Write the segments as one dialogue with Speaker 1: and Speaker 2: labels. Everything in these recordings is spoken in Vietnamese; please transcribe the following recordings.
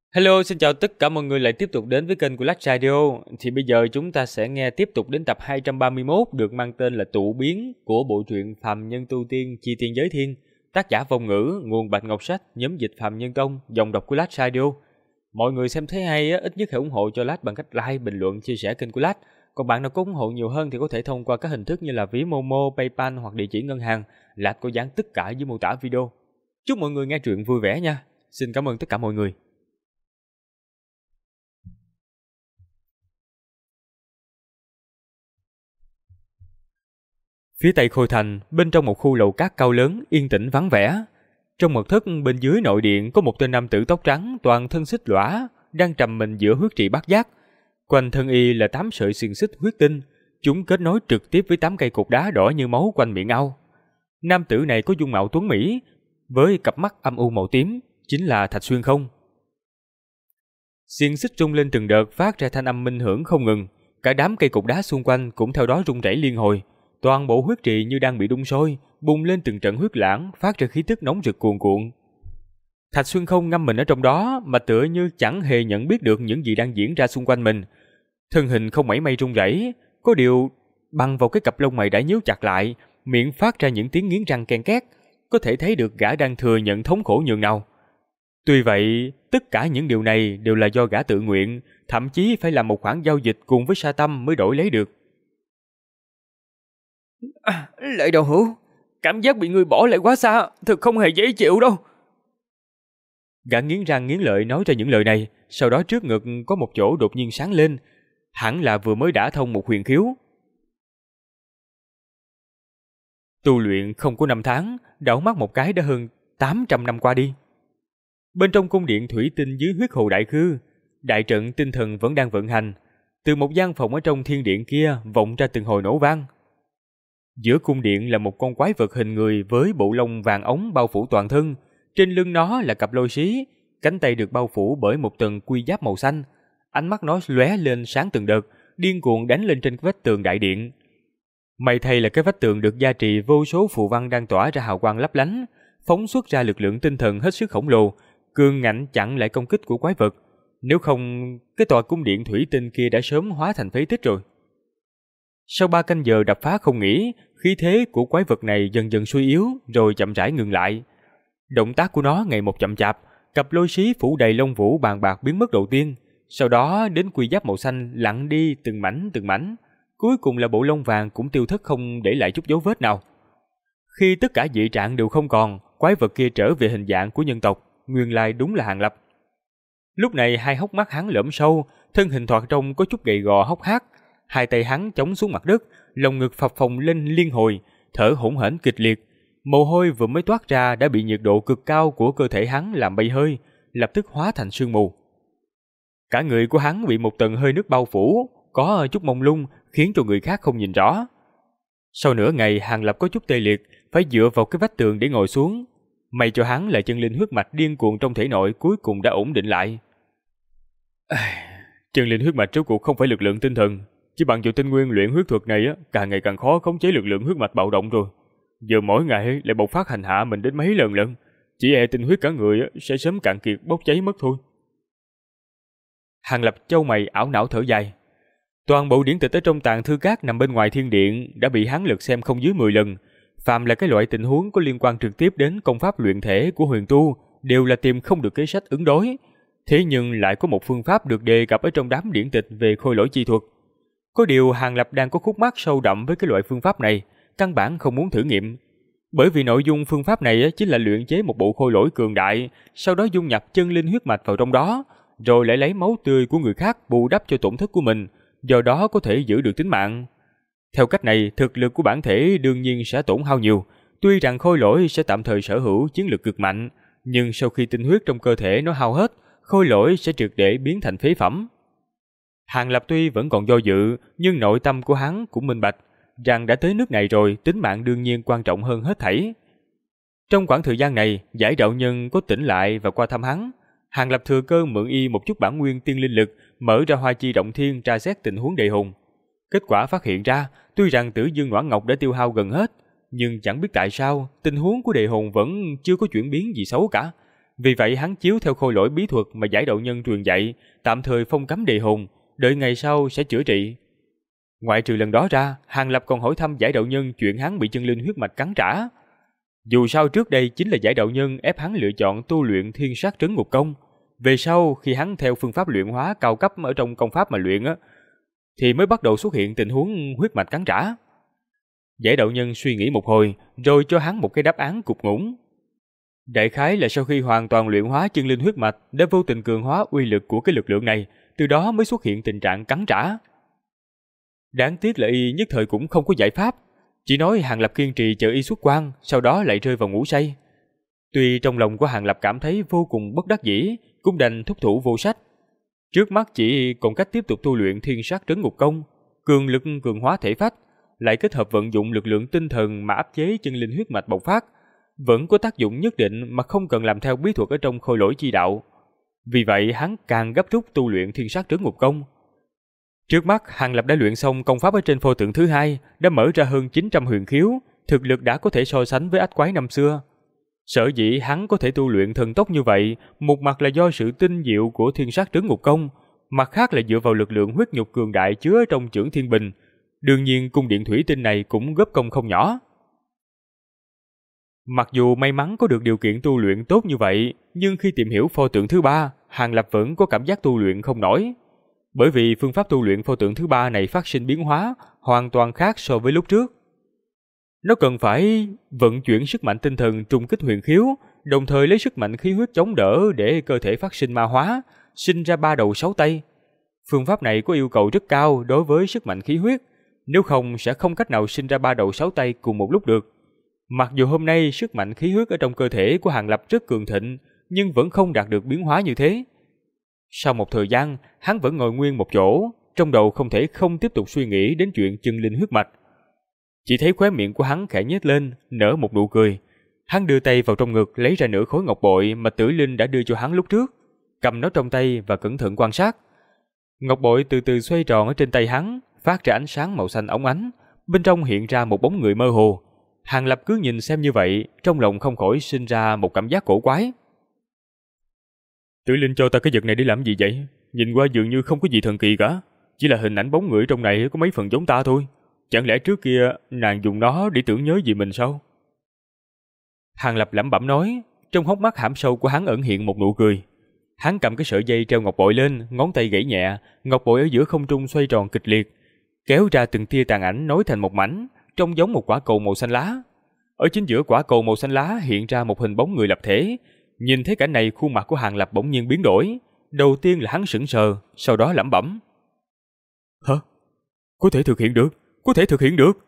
Speaker 1: Hello, xin chào tất cả mọi người lại tiếp tục đến với kênh của Lách Radio. Thì bây giờ chúng ta sẽ nghe tiếp tục đến tập 231 được mang tên là Tụ Biến của bộ truyện Phàm Nhân Tu Tiên Chi Tiên Giới Thiên. Tác giả Vong Ngữ, nguồn Bạch Ngọc Sách, nhóm dịch Phàm Nhân Tông, dòng đọc của Lách Radio. Mọi người xem thấy hay ít nhất hãy ủng hộ cho Lách bằng cách like, bình luận, chia sẻ kênh của Lách. Còn bạn nào có ủng hộ nhiều hơn thì có thể thông qua các hình thức như là ví Momo, PayPal hoặc địa chỉ ngân hàng. Lách có dán tất cả dưới mô tả video. Chúc mọi người nghe truyện vui vẻ nha. Xin cảm ơn tất cả mọi người. Phía tây Khôi Thành, bên trong một khu lầu cát cao lớn, yên tĩnh vắng vẻ. Trong mật thất bên dưới nội điện có một tên nam tử tóc trắng, toàn thân xích lõa, đang trầm mình giữa huyết trì bát giác. Quanh thân y là 8 sợi xiềng xích huyết tinh, chúng kết nối trực tiếp với 8 cây cục đá đỏ như máu quanh miệng ao. Nam tử này có dung mạo tuấn mỹ, với cặp mắt âm u màu tím, chính là Thạch Xuyên Không. Xiềng xích rung lên từng đợt phát ra thanh âm minh hưởng không ngừng, cả đám cây cục đá xung quanh cũng theo đó rung rẩy liên hồi. Toàn bộ huyết trì như đang bị đun sôi, bùng lên từng trận huyết lãng, phát ra khí tức nóng rực cuồn cuộn. Thạch Xuyên Không ngâm mình ở trong đó, mà tựa như chẳng hề nhận biết được những gì đang diễn ra xung quanh mình. Thân hình không mảy may rung rẩy, có điều bằng vào cái cặp lông mày đã nhíu chặt lại, miệng phát ra những tiếng nghiến răng ken két, có thể thấy được gã đang thừa nhận thống khổ nhường nào. Tuy vậy, tất cả những điều này đều là do gã tự nguyện, thậm chí phải làm một khoản giao dịch cùng với Sa Tâm mới đổi lấy được.
Speaker 2: Lệ Đạo Hữu, cảm giác bị người bỏ lại quá xa, thực không hề dễ chịu đâu.
Speaker 1: Gã nghiến răng nghiến lợi nói ra những lời này, sau đó trước ngực có một chỗ đột nhiên sáng lên, hẳn là vừa mới đả thông một huyền khiếu. Tu luyện không có 5 tháng, đảo mắt một cái đã hơn 800 năm qua đi. Bên trong cung điện thủy tinh dưới huyết hồ đại khư, đại trận tinh thần vẫn đang vận hành. Từ một gian phòng ở trong thiên điện kia vọng ra từng hồi nổ vang. Giữa cung điện là một con quái vật hình người với bộ lông vàng ống bao phủ toàn thân. Trên lưng nó là cặp lôi xí, cánh tay được bao phủ bởi một tầng quy giáp màu xanh. Ánh mắt nó lóe lên sáng từng đợt, điên cuồng đánh lên trên vách tường đại điện. May thay là cái vách tường được gia trì vô số phù văn đang tỏa ra hào quang lấp lánh, phóng xuất ra lực lượng tinh thần hết sức khổng lồ, cường ngạnh chặn lại công kích của quái vật. Nếu không, cái tòa cung điện thủy tinh kia đã sớm hóa thành phế tích rồi. Sau 3 canh giờ đập phá không nghỉ, khí thế của quái vật này dần dần suy yếu rồi chậm rãi ngừng lại. Động tác của nó ngày một chậm chạp, cặp lôi xí phủ đầy lông vũ bàn bạc biến mất đầu tiên, sau đó đến quy giáp màu xanh lặn đi từng mảnh, cuối cùng là bộ lông vàng cũng tiêu thất không để lại chút dấu vết nào. Khi tất cả dị trạng đều không còn, quái vật kia trở về hình dạng của nhân tộc, nguyên lai đúng là Hàng Lập. Lúc này hai hốc mắt hắn lõm sâu, thân hình thoạt trông có chút gầy gò hốc hác, hai tay hắn chống xuống mặt đất, lồng ngực phập phồng lên liên hồi, thở hổn hển kịch liệt. Mồ hôi vừa mới toát ra đã bị nhiệt độ cực cao của cơ thể hắn làm bay hơi, lập tức hóa thành sương mù. Cả người của hắn bị một tầng hơi nước bao phủ, có chút mông lung, khiến cho người khác không nhìn rõ. Sau nửa ngày, Hàng Lập có chút tê liệt, phải dựa vào cái vách tường để ngồi xuống. May cho hắn là chân linh huyết mạch điên cuồng trong thể nội cuối cùng đã ổn định lại. Chân linh huyết mạch rốt cuộc không phải lực lượng tinh thần, chỉ bằng vào tinh nguyên luyện huyết thuật này càng ngày càng khó khống chế lực lượng huyết mạch bạo động rồi. Giờ mỗi ngày lại bộc phát hành hạ mình đến mấy lần, chỉ e tinh huyết cả người sẽ sớm cạn kiệt bốc cháy mất thôi. Hàng Lập chau mày ảo não thở dài. Toàn bộ điển tịch ở trong tàng thư cát nằm bên ngoài thiên điện đã bị hắn lật xem không dưới 10 lần. Phàm là cái loại tình huống có liên quan trực tiếp đến công pháp luyện thể của huyền tu đều là tìm không được kế sách ứng đối. Thế nhưng lại có một phương pháp được đề cập ở trong đám điển tịch về khôi lỗi chi thuật. Có điều Hàng Lập đang có khúc mắc sâu đậm với cái loại phương pháp này, căn bản không muốn thử nghiệm. Bởi vì nội dung phương pháp này chính là luyện chế một bộ khôi lỗi cường đại, sau đó dung nhập chân linh huyết mạch vào trong đó, rồi lại lấy máu tươi của người khác bù đắp cho tổn thất của mình, do đó có thể giữ được tính mạng. Theo cách này, thực lực của bản thể đương nhiên sẽ tổn hao nhiều. Tuy rằng khôi lỗi sẽ tạm thời sở hữu chiến lực cực mạnh, nhưng sau khi tinh huyết trong cơ thể nó hao hết, khôi lỗi sẽ triệt để biến thành phế phẩm. Hàng Lập tuy vẫn còn do dự, nhưng nội tâm của hắn cũng minh bạch, rằng đã tới nước này rồi, tính mạng đương nhiên quan trọng hơn hết thảy. Trong khoảng thời gian này, Giải đạo nhân có tỉnh lại và qua thăm hắn. Hàng Lập thừa cơ mượn y một chút bản nguyên tiên linh lực, mở ra hoa chi động thiên tra xét tình huống đề hồn. Kết quả phát hiện ra, tuy rằng Tử Dương Noãn Ngọc đã tiêu hao gần hết, nhưng chẳng biết tại sao tình huống của đề hồn vẫn chưa có chuyển biến gì xấu cả. Vì vậy hắn chiếu theo khôi lỗi bí thuật mà giải đạo nhân truyền dạy, tạm thời phong cấm đề hồn, đợi ngày sau sẽ chữa trị. Ngoại trừ lần đó ra, Hàng Lập còn hỏi thăm giải đạo nhân chuyện hắn bị chân linh huyết mạch cắn trả. Dù sao trước đây chính là giải đạo nhân ép hắn lựa chọn tu luyện Thiên Sát Trấn Ngục Công. Về sau khi hắn theo phương pháp luyện hóa cao cấp ở trong công pháp mà luyện thì mới bắt đầu xuất hiện tình huống huyết mạch cắn trả. Giải đạo nhân suy nghĩ một hồi, rồi cho hắn một cái đáp án cục ngủn. Đại khái là sau khi hoàn toàn luyện hóa chân linh huyết mạch đã vô tình cường hóa uy lực của cái lực lượng này, từ đó mới xuất hiện tình trạng cắn trả. Đáng tiếc là y nhất thời cũng không có giải pháp, chỉ nói Hàng Lập kiên trì chờ y xuất quan, sau đó lại rơi vào ngủ say. Tuy trong lòng của Hàng Lập cảm thấy vô cùng bất đắc dĩ, cũng đành thúc thủ vô sách. Trước mắt chỉ còn cách tiếp tục tu luyện Thiên Sát Trấn Ngục Công, cường lực cường hóa thể phách, lại kết hợp vận dụng lực lượng tinh thần mà áp chế chân linh huyết mạch bộc phát, vẫn có tác dụng nhất định mà không cần làm theo bí thuật ở trong khôi lỗi chi đạo. Vì vậy hắn càng gấp rút tu luyện Thiên Sát Trấn Ngục Công. Trước mắt Hàng Lập đã luyện xong công pháp ở trên pho tượng thứ hai, đã mở ra hơn 900 huyền khiếu, thực lực đã có thể so sánh với ách quái năm xưa. Sở dĩ hắn có thể tu luyện thần tốc như vậy, một mặt là do sự tinh diệu của Thiên Sát Trấn Ngục Công, mặt khác là dựa vào lực lượng huyết nhục cường đại chứa trong chưởng Thiên Bình. Đương nhiên cung điện thủy tinh này cũng góp công không nhỏ. Mặc dù may mắn có được điều kiện tu luyện tốt như vậy, nhưng khi tìm hiểu pho tượng thứ ba, Hàng Lập vẫn có cảm giác tu luyện không nổi. Bởi vì phương pháp tu luyện pho tượng thứ ba này phát sinh biến hóa, hoàn toàn khác so với lúc trước. Nó cần phải vận chuyển sức mạnh tinh thần trùng kích huyền khiếu, đồng thời lấy sức mạnh khí huyết chống đỡ để cơ thể phát sinh ma hóa, sinh ra 3 đầu 6 tay. Phương pháp này có yêu cầu rất cao đối với sức mạnh khí huyết, nếu không sẽ không cách nào sinh ra 3 đầu 6 tay cùng một lúc được. Mặc dù hôm nay sức mạnh khí huyết ở trong cơ thể của Hàng Lập rất cường thịnh, nhưng vẫn không đạt được biến hóa như thế. Sau một thời gian, hắn vẫn ngồi nguyên một chỗ, trong đầu không thể không tiếp tục suy nghĩ đến chuyện chân linh huyết mạch. Chỉ thấy khóe miệng của hắn khẽ nhếch lên, nở một nụ cười. Hắn đưa tay vào trong ngực lấy ra nửa khối ngọc bội mà Tử Linh đã đưa cho hắn lúc trước, cầm nó trong tay và cẩn thận quan sát. Ngọc bội từ từ xoay tròn ở trên tay hắn, phát ra ánh sáng màu xanh óng ánh, bên trong hiện ra một bóng người mơ hồ. Hàng Lập cứ nhìn xem như vậy, trong lòng không khỏi sinh ra một cảm giác cổ quái. Tử Linh cho ta cái vật này để làm gì vậy? Nhìn qua dường như không có gì thần kỳ cả, chỉ là hình ảnh bóng người trong này có mấy phần giống ta thôi. Chẳng lẽ trước kia nàng dùng nó để tưởng nhớ gì mình sao? Hàng Lập lẩm bẩm nói, trong hốc mắt hãm sâu của hắn ẩn hiện một nụ cười. Hắn cầm cái sợi dây treo ngọc bội lên, ngón tay gảy nhẹ, ngọc bội ở giữa không trung xoay tròn kịch liệt, kéo ra từng tia tàn ảnh nối thành một mảnh, trông giống một quả cầu màu xanh lá. Ở chính giữa quả cầu màu xanh lá hiện ra một hình bóng người lập thể. Nhìn thấy cảnh này, khuôn mặt của Hàng Lập bỗng nhiên biến đổi. Đầu tiên là hắn sững sờ, sau đó lẩm bẩm: "Hả? Có thể thực hiện được, có thể thực hiện được."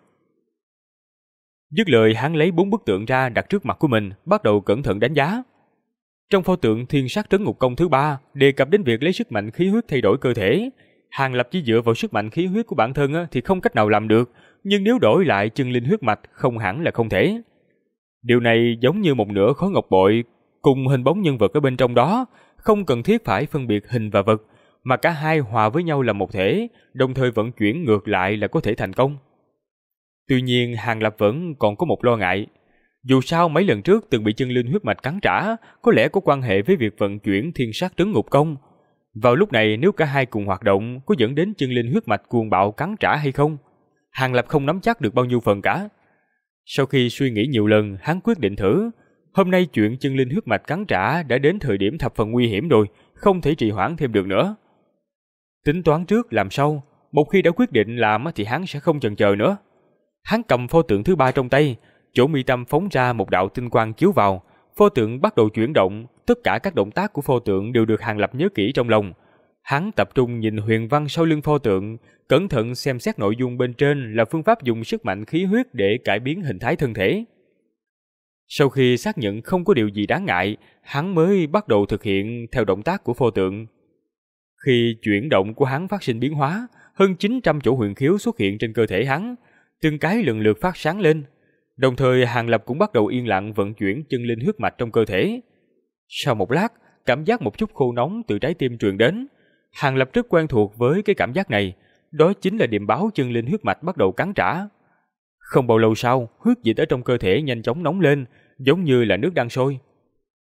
Speaker 1: Dứt lời, hắn lấy 4 bức tượng ra đặt trước mặt của mình, bắt đầu cẩn thận đánh giá. Trong pho tượng Thiên Sát Trấn Ngục Công thứ 3 đề cập đến việc lấy sức mạnh khí huyết thay đổi cơ thể. Hàng Lập chỉ dựa vào sức mạnh khí huyết của bản thân thì không cách nào làm được, nhưng nếu đổi lại chân linh huyết mạch không hẳn là không thể. Điều này giống như một nửa khối ngọc bội cùng hình bóng nhân vật ở bên trong đó, không cần thiết phải phân biệt hình và vật, mà cả hai hòa với nhau là một thể, đồng thời vận chuyển ngược lại là có thể thành công. Tuy nhiên, Hàng Lập vẫn còn có một lo ngại. Dù sao mấy lần trước từng bị chân linh huyết mạch cắn trả, có lẽ có quan hệ với việc vận chuyển Thiên Sát Trấn Ngục Công. Vào lúc này nếu cả hai cùng hoạt động, có dẫn đến chân linh huyết mạch cuồng bạo cắn trả hay không? Hàng Lập không nắm chắc được bao nhiêu phần cả. Sau khi suy nghĩ nhiều lần, hắn quyết định thử. Hôm nay chuyện chân linh huyết mạch cắn trả đã đến thời điểm thập phần nguy hiểm rồi, không thể trì hoãn thêm được nữa. Tính toán trước làm sau, một khi đã quyết định làm thì hắn sẽ không chần chờ nữa. Hắn cầm pho tượng thứ 3 trong tay, chỗ mi tâm phóng ra một đạo tinh quang chiếu vào, pho tượng bắt đầu chuyển động, tất cả các động tác của pho tượng đều được Hàng Lập nhớ kỹ trong lòng. Hắn tập trung nhìn huyền văn sau lưng pho tượng, cẩn thận xem xét nội dung bên trên là phương pháp dùng sức mạnh khí huyết để cải biến hình thái thân thể. Sau khi xác nhận không có điều gì đáng ngại, hắn mới bắt đầu thực hiện theo động tác của pho tượng. Khi chuyển động của hắn phát sinh biến hóa, hơn 900 chỗ huyền khiếu xuất hiện trên cơ thể hắn, từng cái lần lượt phát sáng lên. Đồng thời Hàng Lập cũng bắt đầu yên lặng vận chuyển chân linh huyết mạch trong cơ thể. Sau một lát, cảm giác một chút khô nóng từ trái tim truyền đến. Hàng Lập rất quen thuộc với cái cảm giác này, đó chính là điềm báo chân linh huyết mạch bắt đầu cắn trả. Không bao lâu sau, huyết dịch ở trong cơ thể nhanh chóng nóng lên, giống như là nước đang sôi.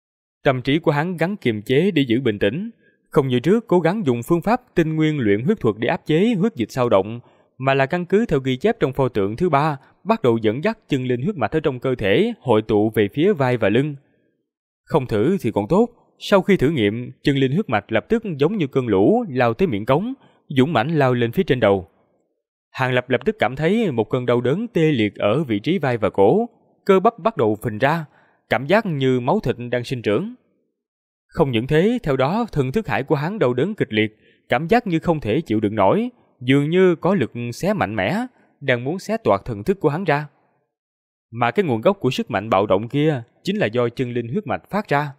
Speaker 1: Tâm trí của hắn gắng kiềm chế để giữ bình tĩnh, không như trước cố gắng dùng phương pháp tinh nguyên luyện huyết thuật để áp chế huyết dịch sao động, mà là căn cứ theo ghi chép trong pho tượng thứ 3, bắt đầu dẫn dắt chân linh huyết mạch ở trong cơ thể hội tụ về phía vai và lưng. Không thử thì còn tốt, sau khi thử nghiệm, chân linh huyết mạch lập tức giống như cơn lũ lao tới miệng cống, dũng mãnh lao lên phía trên đầu. Hàng Lập lập tức cảm thấy một cơn đau đớn tê liệt ở vị trí vai và cổ, cơ bắp bắt đầu phình ra, cảm giác như máu thịt đang sinh trưởng. Không những thế, theo đó thần thức hải của hắn đau đớn kịch liệt, cảm giác như không thể chịu đựng nổi, dường như có lực xé mạnh mẽ, đang muốn xé toạc thần thức của hắn ra. Mà cái nguồn gốc của sức mạnh bạo động kia chính là do chân linh huyết mạch phát ra.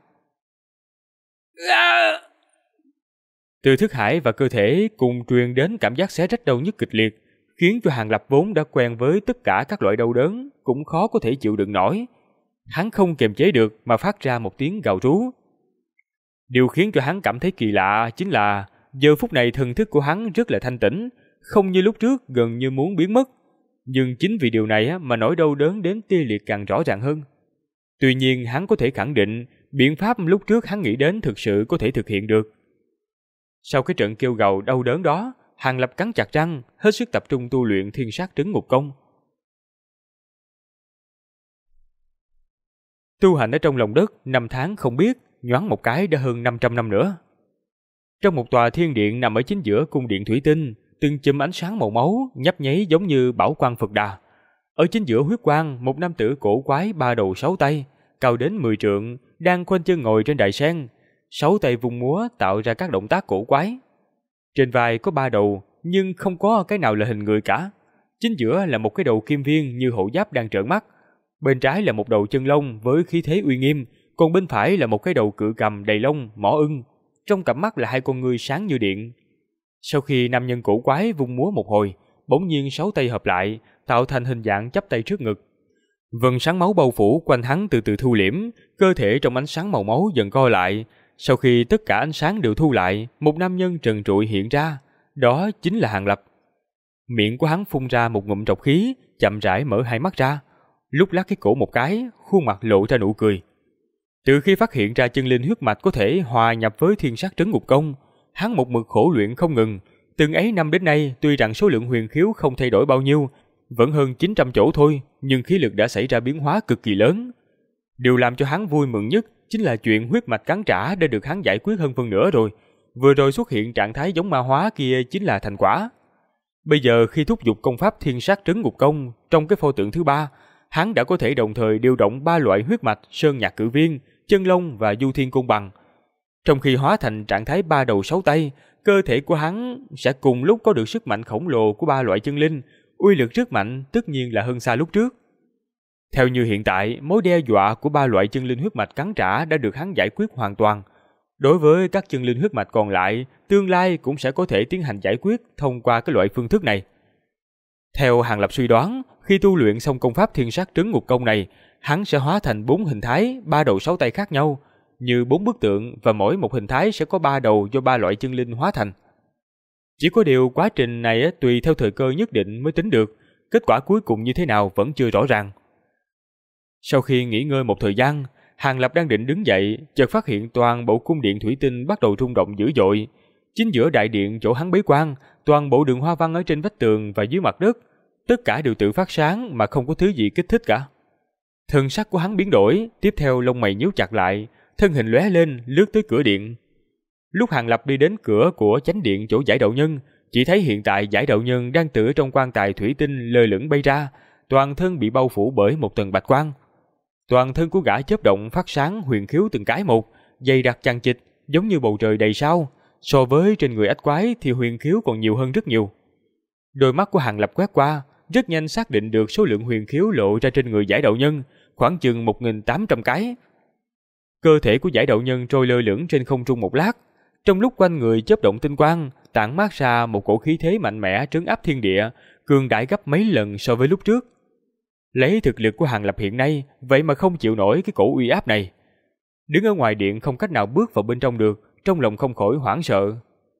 Speaker 1: Từ thức hải và cơ thể cùng truyền đến cảm giác xé rách đau nhức kịch liệt, khiến cho Hàng Lập vốn đã quen với tất cả các loại đau đớn cũng khó có thể chịu đựng nổi. Hắn không kiềm chế được mà phát ra một tiếng gào rú. Điều khiến cho hắn cảm thấy kỳ lạ chính là giờ phút này thần thức của hắn rất là thanh tĩnh, không như lúc trước gần như muốn biến mất. Nhưng chính vì điều này mà nỗi đau đớn đến tê liệt càng rõ ràng hơn. Tuy nhiên hắn có thể khẳng định biện pháp lúc trước hắn nghĩ đến thực sự có thể thực hiện được. Sau cái trận kêu gào đau đớn đó, Hàng Lập cắn chặt răng, hết sức tập trung tu luyện Thiên Sát Trấn Ngục Công. Tu hành ở trong lòng đất, 5 tháng không biết, nhoáng một cái đã hơn 500 năm nữa. Trong một tòa thiên điện nằm ở chính giữa cung điện thủy tinh, từng chùm ánh sáng màu máu nhấp nháy giống như bảo quang Phật Đà. Ở chính giữa huyết quang, một nam tử cổ quái 3 đầu 6 tay, cao đến 10 trượng, đang khoanh chân ngồi trên đài sen, 6 tay vung múa tạo ra các động tác cổ quái. Trên vai có 3 đầu, nhưng không có cái nào là hình người cả. Chính giữa là một cái đầu kim viên như hộ giáp đang trợn mắt. Bên trái là một đầu chân lông với khí thế uy nghiêm, còn bên phải là một cái đầu cự cầm đầy lông, mỏ ưng. Trong cặp mắt là 2 con ngươi sáng như điện. Sau khi nam nhân cổ quái vung múa một hồi, bỗng nhiên 6 tay hợp lại, tạo thành hình dạng chắp tay trước ngực. Vầng sáng máu bao phủ quanh hắn từ từ thu liễm, cơ thể trong ánh sáng màu máu dần co lại. Sau khi tất cả ánh sáng đều thu lại, một nam nhân trần trụi hiện ra, đó chính là Hàng Lập. Miệng của hắn phun ra một ngụm trọc khí, chậm rãi mở 2 mắt ra, lúc lắc cái cổ một cái, khuôn mặt lộ ra nụ cười. Từ khi phát hiện ra chân linh huyết mạch có thể hòa nhập với Thiên Sát Trấn Ngục Công, hắn một mực khổ luyện không ngừng. Từng ấy năm đến nay, tuy rằng số lượng huyền khiếu không thay đổi bao nhiêu, vẫn hơn 900 chỗ thôi, nhưng khí lực đã xảy ra biến hóa cực kỳ lớn. Điều làm cho hắn vui mừng nhất chính là chuyện huyết mạch cắn trả đã được hắn giải quyết hơn phân nửa rồi. Vừa rồi xuất hiện trạng thái giống ma hóa kia chính là thành quả. Bây giờ khi thúc giục công pháp Thiên Sát Trấn Ngục Công trong cái pho tượng thứ 3, hắn đã có thể đồng thời điều động 3 loại huyết mạch Sơn Nhạc Cự Viên, Chân Long và Du Thiên Côn Bằng. Trong khi hóa thành trạng thái 3 đầu 6 tay, cơ thể của hắn sẽ cùng lúc có được sức mạnh khổng lồ của 3 loại chân linh, uy lực rất mạnh, tất nhiên là hơn xa lúc trước. Theo như hiện tại, mối đe dọa của 3 loại chân linh huyết mạch cắn trả đã được hắn giải quyết hoàn toàn. Đối với các chân linh huyết mạch còn lại, tương lai cũng sẽ có thể tiến hành giải quyết thông qua cái loại phương thức này. Theo Hàng Lập suy đoán, khi tu luyện xong công pháp Thiên Sát Trấn Ngục Công này, hắn sẽ hóa thành 4 hình thái, 3 đầu 6 tay khác nhau, như 4 bức tượng, và mỗi một hình thái sẽ có 3 đầu do 3 loại chân linh hóa thành. Chỉ có điều quá trình này tùy theo thời cơ nhất định mới tính được, kết quả cuối cùng như thế nào vẫn chưa rõ ràng. Sau khi nghỉ ngơi một thời gian, Hàng Lập đang định đứng dậy, chợt phát hiện toàn bộ cung điện thủy tinh bắt đầu rung động dữ dội. Chính giữa đại điện chỗ hắn bế quan, toàn bộ đường hoa văn ở trên vách tường và dưới mặt đất, tất cả đều tự phát sáng mà không có thứ gì kích thích cả. Thần sắc của hắn biến đổi, tiếp theo lông mày nhíu chặt lại, thân hình lóe lên lướt tới cửa điện. Lúc Hàng Lập đi đến cửa của chánh điện chỗ Giải Đạo Nhân, chỉ thấy hiện tại Giải Đạo Nhân đang tựa trong quan tài thủy tinh lơ lửng bay ra, toàn thân bị bao phủ bởi một tầng bạch quang. Toàn thân của gã chớp động phát sáng huyền khiếu từng cái một, dày đặc chằng chịt, giống như bầu trời đầy sao. So với trên người ách quái thì huyền khiếu còn nhiều hơn rất nhiều. Đôi mắt của Hàng Lập quét qua, rất nhanh xác định được số lượng huyền khiếu lộ ra trên người Giải Đạo Nhân, khoảng chừng 1800 cái. Cơ thể của Giải Đạo Nhân trôi lơ lửng trên không trung một lát, trong lúc quanh người chớp động tinh quang, tản mát ra một cổ khí thế mạnh mẽ trấn áp thiên địa, cường đại gấp mấy lần so với lúc trước. Lấy thực lực của Hàng Lập hiện nay, vậy mà không chịu nổi cái cổ uy áp này. Đứng ở ngoài điện không cách nào bước vào bên trong được, trong lòng không khỏi hoảng sợ.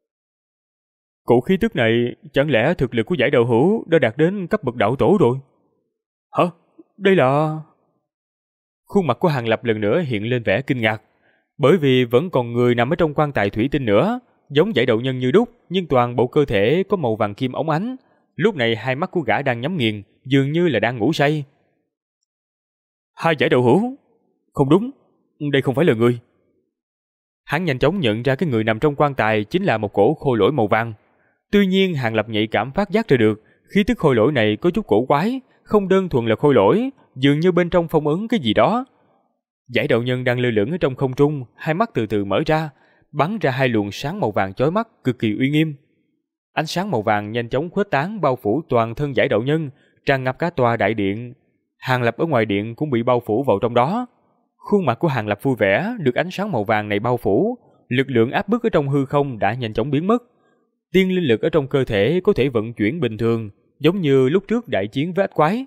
Speaker 1: Cổ khí tức này, chẳng lẽ thực lực của Giải Đạo Hữu đã đạt đến cấp bậc đạo tổ rồi? Hả? Đây là... Khuôn mặt của Hàng Lập lần nữa hiện lên vẻ kinh ngạc. Bởi vì vẫn còn người nằm ở trong quan tài thủy tinh nữa, giống giải đậu nhân như đúc, nhưng toàn bộ cơ thể có màu vàng kim óng ánh. Lúc này hai mắt của gã đang nhắm nghiền, dường như là đang ngủ say. Hai giải đậu hữu? Không đúng, đây không phải là người. Hắn nhanh chóng nhận ra cái người nằm trong quan tài chính là một cổ khôi lỗi màu vàng. Tuy nhiên Hàng Lập nhạy cảm phát giác ra được, khí tức khôi lỗi này có chút cổ quái, không đơn thuần là khôi lỗi, dường như bên trong phong ấn cái gì đó. Giải đậu nhân đang lơ lửng ở trong không trung, hai mắt từ từ mở ra, bắn ra hai luồng sáng màu vàng chói mắt, cực kỳ uy nghiêm. Ánh sáng màu vàng nhanh chóng khuếch tán bao phủ toàn thân giải đậu nhân, tràn ngập cả tòa đại điện. Hàng Lập ở ngoài điện cũng bị bao phủ vào trong đó. Khuôn mặt của Hàng Lập vui vẻ, được ánh sáng màu vàng này bao phủ, lực lượng áp bức ở trong hư không đã nhanh chóng biến mất. Tiên linh lực ở trong cơ thể có thể vận chuyển bình thường, giống như lúc trước đại chiến với ách quái.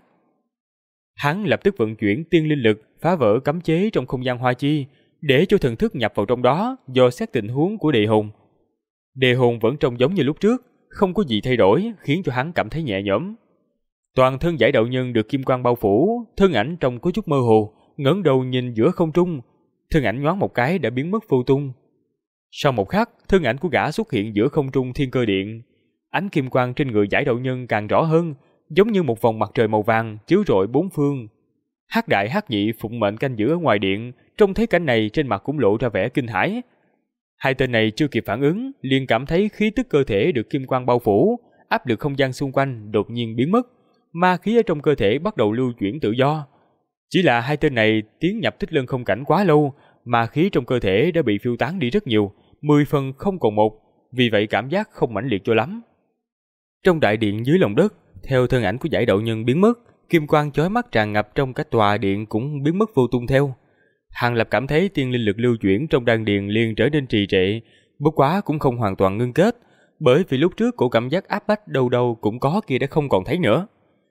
Speaker 1: Hắn lập tức vận chuyển tiên linh lực, phá vỡ cấm chế trong không gian hoa chi, để cho thần thức nhập vào trong đó, dò xét tình huống của đề hồn. Đề hồn vẫn trông giống như lúc trước, không có gì thay đổi, khiến cho hắn cảm thấy nhẹ nhõm. Toàn thân giải đậu nhân được kim quang bao phủ, thân ảnh trông có chút mơ hồ, ngẩng đầu nhìn giữa không trung, thân ảnh nhoáng một cái đã biến mất vô tung. Sau một khắc, thân ảnh của gã xuất hiện giữa không trung thiên cơ điện. Ánh kim quang trên người giải đậu nhân càng rõ hơn, giống như một vòng mặt trời màu vàng chiếu rọi bốn phương. Hắc đại hắc nhị phụng mệnh canh giữ ở ngoài điện, trông thấy cảnh này trên mặt cũng lộ ra vẻ kinh hãi. Hai tên này chưa kịp phản ứng, liền cảm thấy khí tức cơ thể được kim quang bao phủ, áp lực không gian xung quanh đột nhiên biến mất, ma khí ở trong cơ thể bắt đầu lưu chuyển tự do. Chỉ là hai tên này tiến nhập Tích Lân không cảnh quá lâu, ma khí trong cơ thể đã bị phiêu tán đi rất nhiều, 10 phần không còn một, vì vậy cảm giác không mãnh liệt cho lắm. Trong đại điện dưới lòng đất, theo thân ảnh của giải đậu nhân biến mất, kim quang chói mắt tràn ngập trong cả tòa điện cũng biến mất vô tung theo. Hàng Lập cảm thấy tiên linh lực lưu chuyển trong đan điền liền trở nên trì trệ, bất quá cũng không hoàn toàn ngưng kết, bởi vì lúc trước cổ cảm giác áp bách đâu đâu cũng có kia đã không còn thấy nữa.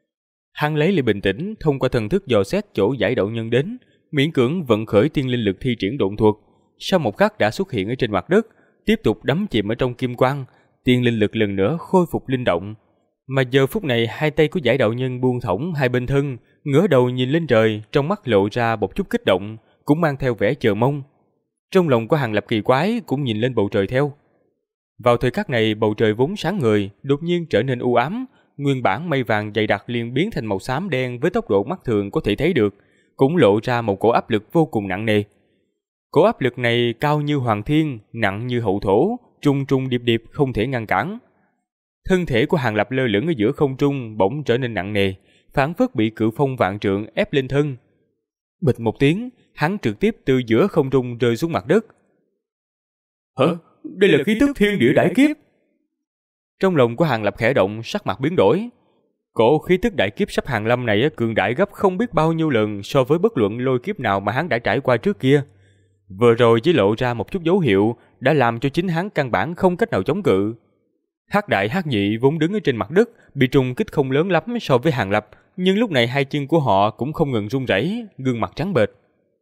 Speaker 1: Hắn lấy lại bình tĩnh, thông qua thần thức dò xét chỗ giải đậu nhân đến, miễn cưỡng vận khởi tiên linh lực thi triển độn thuật, sau một khắc đã xuất hiện ở trên mặt đất, tiếp tục đắm chìm ở trong kim quang, tiên linh lực lần nữa khôi phục linh động. Mà giờ phút này hai tay của giải đậu nhân buông thõng hai bên thân, ngửa đầu nhìn lên trời, trong mắt lộ ra một chút kích động, cũng mang theo vẻ chờ mong. Trong lòng của Hàng Lập kỳ quái cũng nhìn lên bầu trời theo. Vào thời khắc này bầu trời vốn sáng ngời, đột nhiên trở nên u ám, nguyên bản mây vàng dày đặc liền biến thành màu xám đen với tốc độ mắt thường có thể thấy được, cũng lộ ra một cổ áp lực vô cùng nặng nề. Cổ áp lực này cao như hoàng thiên, nặng như hậu thổ, trùng trùng điệp điệp không thể ngăn cản. Thân thể của Hàng Lập lơ lửng ở giữa không trung bỗng trở nên nặng nề, phảng phất bị cự phong vạn trượng ép lên thân. Bịch một tiếng, hắn trực tiếp từ giữa không trung rơi xuống mặt đất. Hả? Đây là khí tức thiên địa đại kiếp. Trong lòng của Hàng Lập khẽ động, sắc mặt biến đổi. Cổ khí tức đại kiếp sắp hàng lâm này cường đại gấp không biết bao nhiêu lần so với bất luận lôi kiếp nào mà hắn đã trải qua trước kia. Vừa rồi chỉ lộ ra một chút dấu hiệu đã làm cho chính hắn căn bản không cách nào chống cự. Hắc đại hắc nhị vốn đứng ở trên mặt đất, bị trùng kích không lớn lắm so với Hàng Lập, nhưng lúc này hai chân của họ cũng không ngừng run rẩy, gương mặt trắng bệch.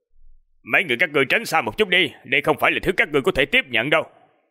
Speaker 2: Mấy người các ngươi tránh xa một chút đi, đây không phải là thứ các ngươi có thể tiếp nhận đâu.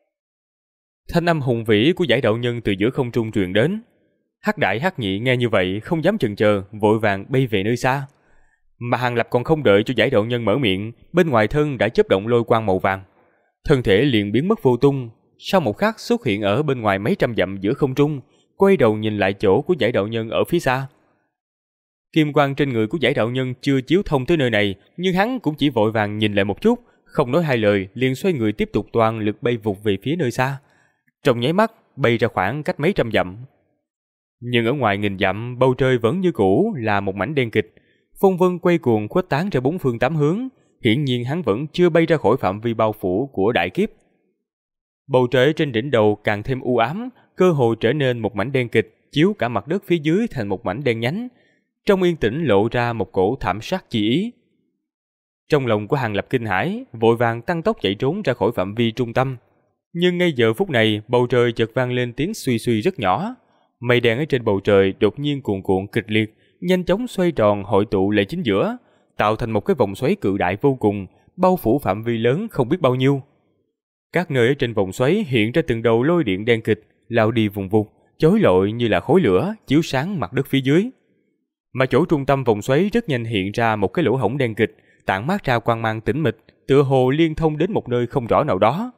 Speaker 1: Thanh âm hùng vĩ của giải đậu nhân từ giữa không trung truyền đến. Hắc đại hắc nhị nghe như vậy không dám chần chờ, vội vàng bay về nơi xa. Mà Hàng Lập còn không đợi cho giải đậu nhân mở miệng, bên ngoài thân đã chớp động lôi quang màu vàng, thân thể liền biến mất vô tung. Sau một khắc xuất hiện ở bên ngoài mấy trăm dặm giữa không trung, quay đầu nhìn lại chỗ của giải đậu nhân ở phía xa. Kim quang trên người của giải đậu nhân chưa chiếu thông tới nơi này, nhưng hắn cũng chỉ vội vàng nhìn lại một chút, không nói hai lời, liền xoay người tiếp tục toàn lực bay vụt về phía nơi xa. Trong nháy mắt bay ra khoảng cách mấy trăm dặm. Nhưng ở ngoài nghìn dặm, bầu trời vẫn như cũ là một mảnh đen kịch, phong vân quay cuồng khuếch tán ra bốn phương tám hướng, hiển nhiên hắn vẫn chưa bay ra khỏi phạm vi bao phủ của đại kiếp. Bầu trời trên đỉnh đầu càng thêm u ám, cơ hồ trở nên một mảnh đen kịch, chiếu cả mặt đất phía dưới thành một mảnh đen nhánh. Trong yên tĩnh lộ ra một cổ thảm sát chi ý. Trong lòng của Hàng Lập kinh hãi, vội vàng tăng tốc chạy trốn ra khỏi phạm vi trung tâm. Nhưng ngay giờ phút này, bầu trời chợt vang lên tiếng suy suy rất nhỏ. Mây đen ở trên bầu trời đột nhiên cuồn cuộn kịch liệt, nhanh chóng xoay tròn hội tụ lại chính giữa, tạo thành một cái vòng xoáy cự đại vô cùng, bao phủ phạm vi lớn không biết bao nhiêu. Các nơi ở trên vòng xoáy hiện ra từng đầu lôi điện đen kịch, lao đi vùng vụt, chói lọi như là khối lửa, chiếu sáng mặt đất phía dưới. Mà chỗ trung tâm vòng xoáy rất nhanh hiện ra một cái lỗ hổng đen kịch, tản mát ra quang mang tĩnh mịch, tựa hồ liên thông đến một nơi không rõ nào đó.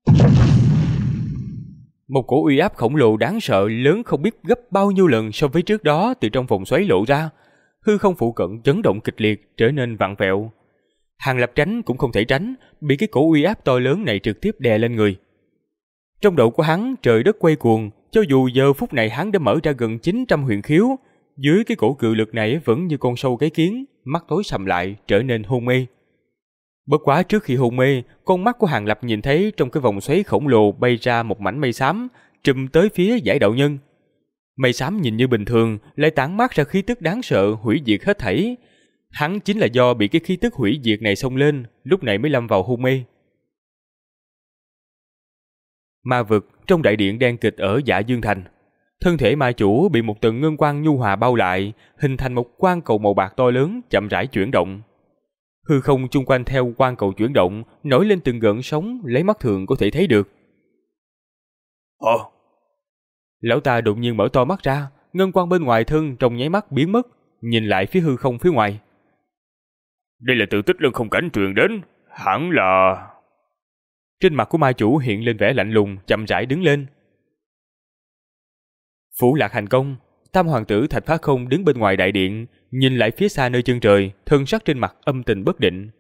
Speaker 1: Một cổ uy áp khổng lồ đáng sợ, lớn không biết gấp bao nhiêu lần so với trước đó, từ trong vòng xoáy lộ ra. Hư không phụ cận chấn động kịch liệt, trở nên vặn vẹo. Hàng Lập tránh cũng không thể tránh, bị cái cổ uy áp to lớn này trực tiếp đè lên người. Trong đầu của hắn, trời đất quay cuồng, cho dù giờ phút này hắn đã mở ra gần 900 huyền khiếu, dưới cái cổ cự lực này vẫn như con sâu cái kiến, mắt tối sầm lại, trở nên hôn mê. Bất quá trước khi hôn mê, con mắt của Hàng Lập nhìn thấy trong cái vòng xoáy khổng lồ bay ra một mảnh mây xám, trùm tới phía Giải Đạo Nhân. Mây xám nhìn như bình thường, lại tản mát ra khí tức đáng sợ, hủy diệt hết thảy. Hắn chính là do bị cái khí tức hủy diệt này xông lên, lúc này mới lâm vào hôn mê. Ma vực trong đại điện đen kịch ở Dạ Dương Thành. Thân thể ma chủ bị một tầng ngân quang nhu hòa bao lại, hình thành một quang cầu màu bạc to lớn chậm rãi chuyển động. Hư không chung quanh theo quang cầu chuyển động, nổi lên từng gợn sóng, lấy mắt thường có thể thấy được. Lão ta đột nhiên mở to mắt ra, ngân quang bên ngoài thân trong nháy mắt biến mất, nhìn lại phía hư không phía ngoài.
Speaker 2: Đây là tự tích lân không cảnh truyền đến, hẳn là...
Speaker 1: Trên mặt của ma chủ hiện lên vẻ lạnh lùng, chậm rãi đứng lên. Phủ Lạc Hành Công, Tam hoàng tử Thạch Phá Không đứng bên ngoài đại điện, nhìn lại phía xa nơi chân trời, thân sắc trên mặt âm tình bất định.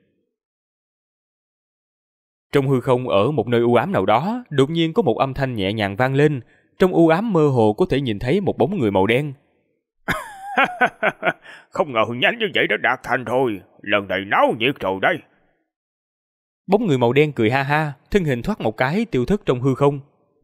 Speaker 1: Trong hư không ở một nơi u ám nào đó, đột nhiên có một âm thanh nhẹ nhàng vang lên, trong u ám mơ hồ có thể nhìn thấy một bóng người màu đen.
Speaker 2: Không ngờ nhanh như vậy đã đạt thành rồi, lần này náo nhiệt rồi đây.
Speaker 1: Bóng người màu đen cười ha ha, thân hình thoát một cái tiêu thất trong hư không.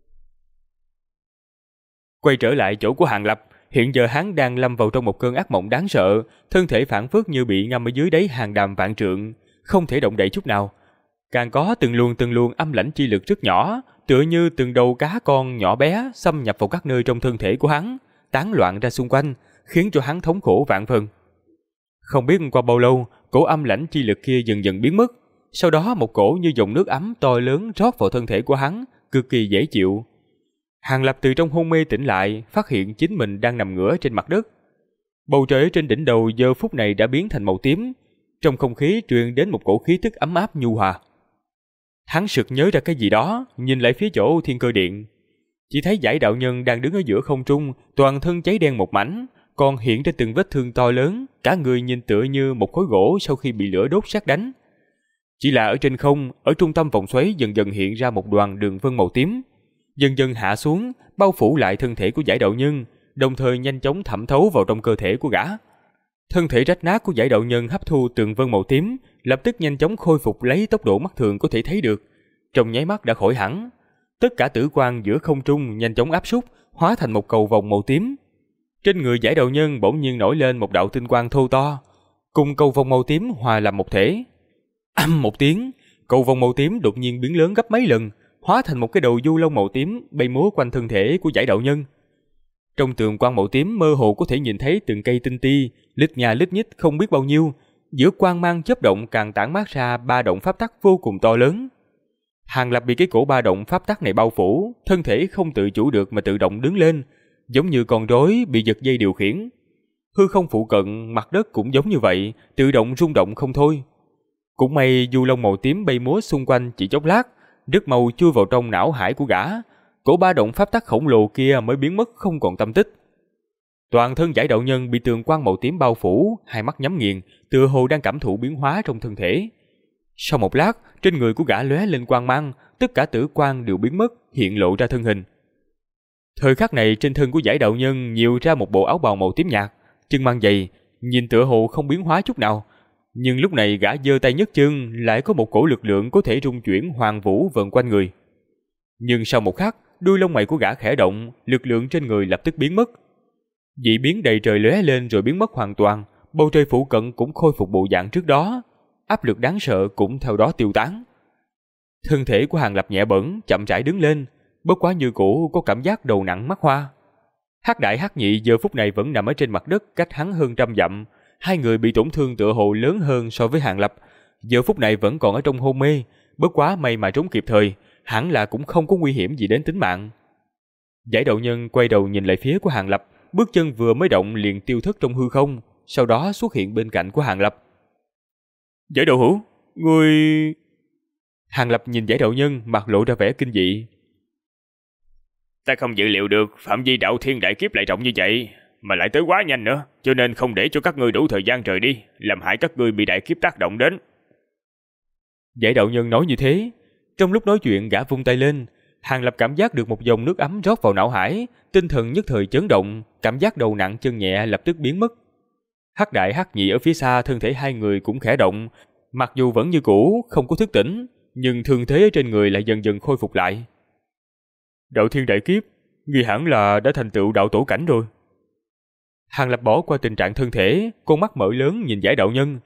Speaker 1: Quay trở lại chỗ của Hàng Lập, hiện giờ hắn đang lâm vào trong một cơn ác mộng đáng sợ, thân thể phảng phất như bị ngâm ở dưới đáy hàng đàm vạn trượng, không thể động đậy chút nào. Càng có từng luồng âm lãnh chi lực rất nhỏ, tựa như từng đầu cá con nhỏ bé xâm nhập vào các nơi trong thân thể của hắn, tán loạn ra xung quanh, khiến cho hắn thống khổ vạn phần. Không biết qua bao lâu, cổ âm lãnh chi lực kia dần dần biến mất, sau đó một cổ như dòng nước ấm to lớn rót vào thân thể của hắn, cực kỳ dễ chịu. Hàng Lập từ trong hôn mê tỉnh lại, phát hiện chính mình đang nằm ngửa trên mặt đất. Bầu trời trên đỉnh đầu giờ phút này đã biến thành màu tím, trong không khí truyền đến một cổ khí tức ấm áp nhu hòa. Hắn sực nhớ ra cái gì đó, nhìn lại phía chỗ Thiên Cơ Điện. Chỉ thấy Giải Đạo Nhân đang đứng ở giữa không trung, toàn thân cháy đen một mảnh, còn hiện ra từng vết thương to lớn, cả người nhìn tựa như một khối gỗ sau khi bị lửa đốt sét đánh. Chỉ là ở trên không, ở trung tâm vòng xoáy dần dần hiện ra một đoàn đường vân màu tím, dần dần hạ xuống, bao phủ lại thân thể của Giải Đạo Nhân, đồng thời nhanh chóng thẩm thấu vào trong cơ thể của gã. Thân thể rách nát của Giải Đạo Nhân hấp thu tường vân màu tím, lập tức nhanh chóng khôi phục lấy tốc độ mắt thường có thể thấy được, trong nháy mắt đã khỏi hẳn. Tất cả tử quang giữa không trung nhanh chóng áp súc, hóa thành một cầu vồng màu tím. Trên người Giải Đạo Nhân bỗng nhiên nổi lên một đạo tinh quang thô to, cùng cầu vồng màu tím hòa làm một thể. Ầm một tiếng, cầu vồng màu tím đột nhiên biến lớn gấp mấy lần, hóa thành một cái đầu du long màu tím bay múa quanh thân thể của Giải Đạo Nhân. Trong tường quang màu tím mơ hồ có thể nhìn thấy từng cây tinh ti, lít nha lít nhít không biết bao nhiêu, giữa quang mang chớp động càng tản mát ra ba động pháp tắc vô cùng to lớn. Hàng Lập bị cái cổ ba động pháp tắc này bao phủ, thân thể không tự chủ được mà tự động đứng lên, giống như con rối bị giật dây điều khiển. Hư không phụ cận, mặt đất cũng giống như vậy, tự động rung động không thôi. Cũng may du long màu tím bay múa xung quanh chỉ chốc lát, rất mau chui vào trong não hải của gã, cổ ba động pháp tắc khổng lồ kia mới biến mất không còn tâm tích. Toàn thân Giải Đạo Nhân bị tường quang màu tím bao phủ, hai mắt nhắm nghiền, tựa hồ đang cảm thụ biến hóa trong thân thể. Sau một lát, trên người của gã lóe lên quang mang, tất cả tử quang đều biến mất, hiện lộ ra thân hình. Thời khắc này trên thân của Giải Đạo Nhân nhiều ra một bộ áo bào màu tím nhạt, chân mang giày, nhìn tựa hồ không biến hóa chút nào. Nhưng lúc này gã giơ tay nhấc chân, lại có một cổ lực lượng có thể rung chuyển hoàng vũ vần quanh người. Nhưng sau một khắc, đuôi lông mày của gã khẽ động, lực lượng trên người lập tức biến mất. Dị biến đầy trời lóe lên rồi biến mất hoàn toàn, bầu trời phụ cận cũng khôi phục bộ dạng trước đó, áp lực đáng sợ cũng theo đó tiêu tán. Thân thể của Hàng Lập nhẹ bẫng, chậm rãi đứng lên, bất quá như cũ có cảm giác đầu nặng mắt hoa. Hắc Đại Hắc Nhị giờ phút này vẫn nằm ở trên mặt đất cách hắn hơn 100 dặm, hai người bị tổn thương tựa hồ lớn hơn so với Hàng Lập, giờ phút này vẫn còn ở trong hôn mê, bất quá may mà trốn kịp thời, hẳn là cũng không có nguy hiểm gì đến tính mạng. Giải Đạo Nhân quay đầu nhìn lại phía của Hàng Lập, bước chân vừa mới động liền tiêu thất trong hư không, sau đó xuất hiện bên cạnh của Hàng Lập. Giải đậu hũ, ngươi... Hàng Lập nhìn giải đậu nhân, mặt lộ ra vẻ kinh dị.
Speaker 2: Ta không dự liệu được phạm vi đạo thiên đại kiếp lại rộng như vậy, mà lại tới quá nhanh nữa, cho nên không để cho các ngươi đủ thời gian rời đi, làm hại các ngươi bị đại kiếp tác động đến.
Speaker 1: Giải đậu nhân nói như thế, trong lúc nói chuyện gã vung tay lên, Hàng Lập cảm giác được một dòng nước ấm rót vào não hải, tinh thần nhất thời chấn động, cảm giác đầu nặng chân nhẹ lập tức biến mất. Hắc đại hắc nhị ở phía xa thân thể hai người cũng khẽ động, mặc dù vẫn như cũ, không có thức tỉnh, nhưng thương thế ở trên người lại dần dần khôi phục lại. Đạo thiên đại kiếp, ngươi hẳn là đã thành tựu đạo tổ cảnh rồi. Hàng Lập bỏ qua tình trạng thân thể, con mắt mở lớn nhìn giải đạo nhân.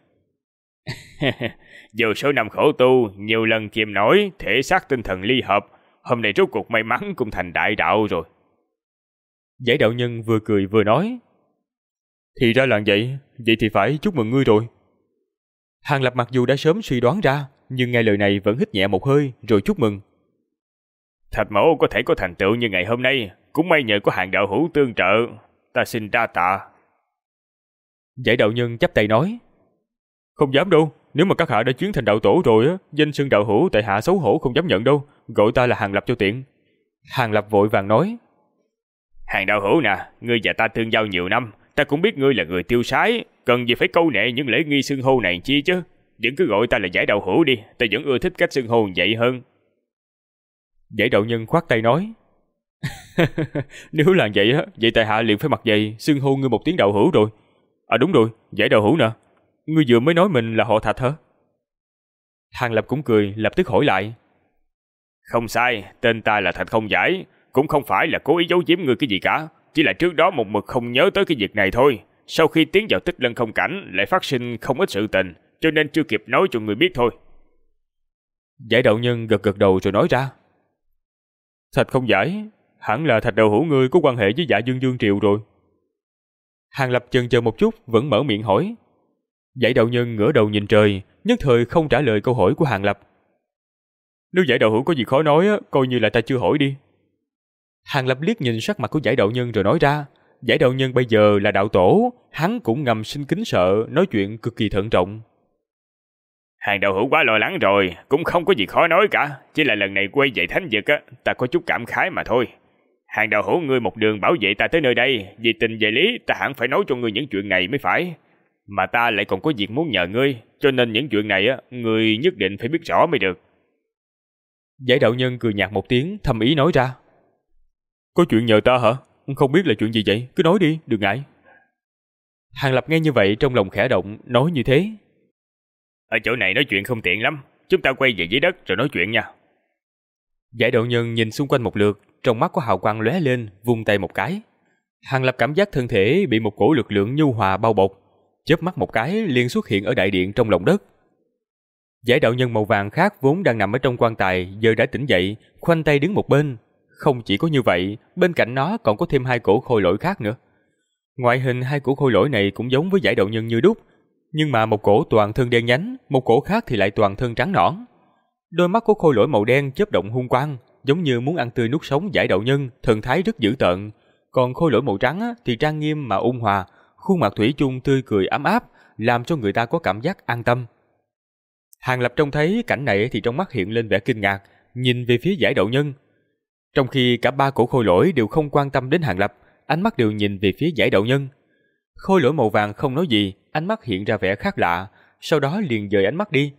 Speaker 2: Dù số năm khổ tu, nhiều lần chìm nổi, thể xác tinh thần ly hợp, hôm nay rốt cuộc may mắn cũng thành đại đạo rồi.
Speaker 1: Giải đạo nhân vừa cười vừa nói. Thì ra là vậy, vậy thì phải chúc mừng ngươi rồi. Hàng Lập mặc dù đã sớm suy đoán ra, nhưng nghe lời này vẫn hít nhẹ một hơi rồi chúc mừng.
Speaker 2: Thạch mẫu có thể có thành tựu như ngày hôm nay, cũng may nhờ có Hàng đạo hữu tương trợ, ta xin đa tạ.
Speaker 1: Giải đạo nhân chắp tay nói. Không dám đâu, nếu mà các hạ đã chuyển thành đạo tổ rồi á, danh xưng đạo hữu tại hạ xấu hổ không dám nhận đâu, gọi ta là Hàng Lập cho tiện. Hàng Lập vội vàng nói.
Speaker 2: Hàng đạo hữu nè, ngươi và ta tương giao nhiều năm, ta cũng biết ngươi là người tiêu sái, cần gì phải câu nệ những lễ nghi xưng hô này chi chứ, vẫn cứ gọi ta là giải đạo hữu đi, ta vẫn ưa thích cách xưng hô vậy hơn.
Speaker 1: Giải đạo nhân khoát tay nói. Nếu là vậy á, vậy tại hạ liền phải mặc dày xưng hô ngươi một tiếng đạo hữu rồi. À đúng rồi, giải đạo hữu nè, ngươi vừa mới nói mình là họ Thạch hả? Hàng Lập cũng cười, lập tức hỏi lại.
Speaker 2: Không sai, tên ta là Thạch Không Giải, cũng không phải là cố ý giấu giếm ngươi cái gì cả, chỉ là trước đó một mực không nhớ tới cái việc này thôi. Sau khi tiến vào Tích Lân không cảnh lại phát sinh không ít sự tình, cho nên chưa kịp nói cho người biết thôi.
Speaker 1: Giải đạo nhân gật gật đầu rồi nói ra. Thạch Không Giải, hẳn là Thạch đạo hữu ngươi có quan hệ với Dạ Dương Dương Triều rồi. Hàng Lập chần chờ một chút vẫn mở miệng hỏi. Giải đạo nhân ngửa đầu nhìn trời, nhất thời không trả lời câu hỏi của Hàng Lập. Nếu giải đạo hữu có gì khó nói, coi như là ta chưa hỏi đi. Hàng Lập liếc nhìn sắc mặt của giải đạo nhân rồi nói ra. Giải đạo nhân bây giờ là đạo tổ, hắn cũng ngầm sinh kính sợ, nói chuyện cực kỳ thận trọng.
Speaker 2: Hàng đạo hữu quá lo lắng rồi, cũng không có gì khó nói cả, chỉ là lần này quay về thánh vực á, ta có chút cảm khái mà thôi. Hàng đạo hữu ngươi một đường bảo vệ ta tới nơi đây, vì tình về lý ta hẳn phải nói cho ngươi những chuyện này mới phải. Mà ta lại còn có việc muốn nhờ ngươi, cho nên những chuyện này á, ngươi nhất định phải biết rõ mới được.
Speaker 1: Giải đạo nhân cười nhạt một tiếng, thầm ý nói ra. Có chuyện nhờ ta hả? Không biết là chuyện gì vậy, cứ nói đi, đừng ngại. Hàng Lập nghe như vậy trong lòng khẽ động, nói như thế.
Speaker 2: Ở chỗ này nói chuyện không tiện lắm, chúng ta quay về dưới đất rồi nói chuyện nha.
Speaker 1: Giải đạo nhân nhìn xung quanh một lượt, trong mắt có hào quang lóe lên, vung tay một cái. Hàng Lập cảm giác thân thể bị một cổ lực lượng nhu hòa bao bọc, chớp mắt một cái liền xuất hiện ở đại điện trong lòng đất. Giải đạo nhân màu vàng khác vốn đang nằm ở trong quan tài giờ đã tỉnh dậy, khoanh tay đứng một bên. Không chỉ có như vậy, bên cạnh nó còn có thêm hai cổ khôi lỗi khác nữa. Ngoại hình hai cổ khôi lỗi này cũng giống với giải đạo nhân như đúc, nhưng mà một cổ toàn thân đen nhánh, một cổ khác thì lại toàn thân trắng nõn. Đôi mắt của khôi lỗi màu đen chớp động hung quang, giống như muốn ăn tươi nuốt sống giải đạo nhân, thần thái rất dữ tợn. Còn khôi lỗi màu trắng thì trang nghiêm mà ôn hòa, khuôn mặt thủy chung tươi cười ấm áp, làm cho người ta có cảm giác an tâm. Hàng Lập trông thấy cảnh này thì trong mắt hiện lên vẻ kinh ngạc, nhìn về phía giải đạo nhân. Trong khi cả ba cổ khôi lỗi đều không quan tâm đến Hàng Lập, ánh mắt đều nhìn về phía giải đạo nhân. Khôi lỗi màu vàng không nói gì, ánh mắt hiện ra vẻ khác lạ, sau đó liền dời ánh mắt đi.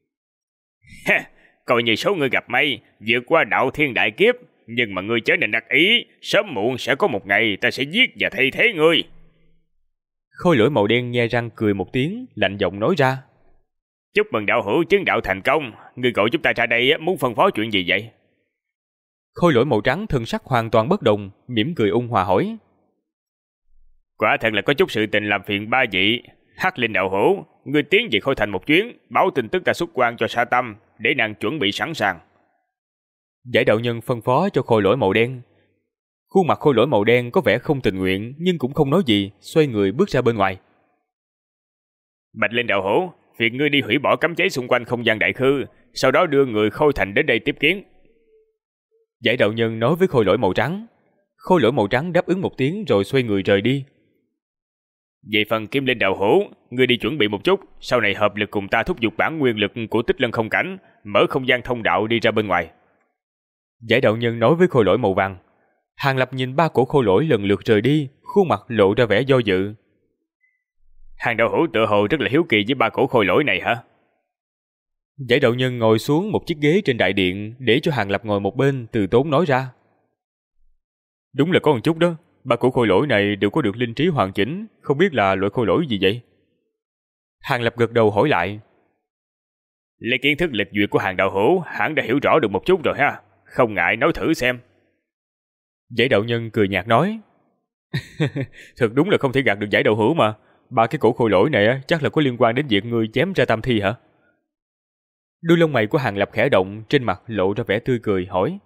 Speaker 2: Coi như số ngươi gặp may, vượt qua đạo thiên đại kiếp, nhưng mà ngươi chớ nên đắc ý, sớm muộn sẽ có một ngày ta sẽ giết và thay thế ngươi.
Speaker 1: Khôi lỗi màu đen nhe răng cười một tiếng, lạnh giọng nói ra.
Speaker 2: Chúc mừng đạo hữu chứng đạo thành công, ngươi gọi chúng ta ra đây muốn phân phó chuyện gì vậy?
Speaker 1: Khôi lỗi màu trắng thân sắc hoàn toàn bất đồng, mỉm cười ôn hòa hỏi.
Speaker 2: Quả thật là có chút sự tình làm phiền ba vị. Hắc Linh đạo hữu, ngươi tiến về Khôi Thành một chuyến, báo tin tức ta xuất quan cho Sa Tâm, để nàng chuẩn bị sẵn sàng.
Speaker 1: Giải đạo nhân phân phó cho khôi lỗi màu đen. Khuôn mặt khôi lỗi màu đen có vẻ không tình nguyện, nhưng cũng không nói gì, xoay người bước ra bên ngoài.
Speaker 2: Bạch Linh đạo hữu, việc ngươi đi hủy bỏ cấm chế xung quanh không gian đại khư, sau đó đưa người Khôi Thành đến đây tiếp kiến.
Speaker 1: Giải đạo nhân nói với khôi lỗi màu trắng. Khôi lỗi màu trắng đáp ứng một tiếng rồi xoay người rời đi.
Speaker 2: Về phần Kim Linh đạo hữu, ngươi đi chuẩn bị một chút, sau này hợp lực cùng ta thúc giục bản nguyên lực của Tích Lân không cảnh, mở không gian thông đạo đi ra bên ngoài.
Speaker 1: Giải đạo nhân nói với khôi lỗi màu vàng. Hàng Lập nhìn ba cổ khôi lỗi lần lượt rời đi, khuôn mặt lộ ra vẻ do dự.
Speaker 2: Hàng đạo hữu tự hồ rất là hiếu kỳ với ba cổ khôi lỗi này hả?
Speaker 1: Giải đạo nhân ngồi xuống một chiếc ghế trên đại điện, để cho Hàng Lập ngồi một bên, từ tốn nói ra. Đúng là có một chút đó, ba cổ khôi lỗi này đều có được linh trí hoàn chỉnh, không biết là loại khôi lỗi gì vậy? Hàng Lập gật đầu hỏi lại.
Speaker 2: Lấy kiến thức lịch duyệt của Hàng đạo hữu, hẳn đã hiểu rõ được một chút rồi ha, không ngại nói thử xem.
Speaker 1: Giải đạo nhân cười nhạt nói. Thật đúng là không thể gạt được giải đạo hữu mà. Ba cái cổ khôi lỗi này chắc là có liên quan đến việc ngươi chém ra tam thi hả? Đôi lông mày của Hàng Lập khẽ động, trên mặt lộ ra vẻ tươi cười hỏi.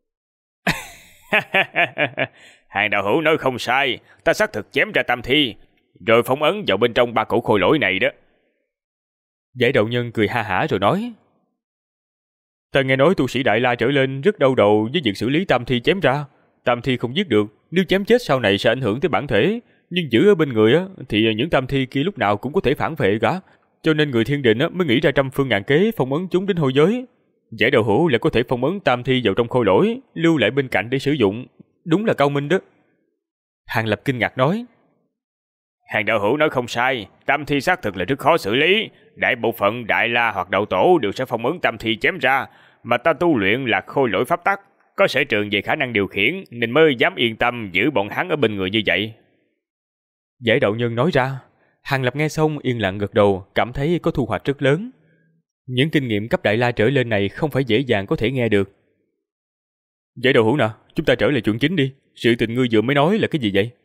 Speaker 2: Hàng đạo hữu nói không sai, ta xác thực chém ra tam thi, rồi phóng ấn vào bên trong ba cổ khôi lỗi này đó.
Speaker 1: Giải đạo nhân cười ha hả rồi nói. Ta nghe nói tu sĩ Đại La trở lên rất đau đầu với việc xử lý tam thi chém ra. Tam thi không giết được, nếu chém chết sau này sẽ ảnh hưởng tới bản thể, nhưng giữ ở bên người thì những tam thi kia lúc nào cũng có thể phản vệ cả. Cho nên người thiên đình mới nghĩ ra trăm phương ngàn kế phong ấn chúng đến hôi giới. Giải đạo hữu lại có thể phong ấn tam thi vào trong khôi lỗi, lưu lại bên cạnh để sử dụng. Đúng là cao minh đó. Hàng Lập kinh ngạc nói.
Speaker 2: Hàng đạo hữu nói không sai, tam thi xác thực là rất khó xử lý. Đại bộ phận Đại La hoặc đạo tổ đều sẽ phong ấn tam thi chém ra, mà ta tu luyện là khôi lỗi pháp tắc, có sở trường về khả năng điều khiển, nên mới dám yên tâm giữ bọn hắn ở bên người như vậy.
Speaker 1: Giải đạo nhân nói ra. Hàng Lập nghe xong yên lặng gật đầu, cảm thấy có thu hoạch rất lớn. Những kinh nghiệm cấp Đại La trở lên này không phải dễ dàng có thể nghe được. Giải đạo hữu nè, chúng ta trở lại chuyện chính đi. Sự tình ngươi vừa mới nói là cái gì vậy?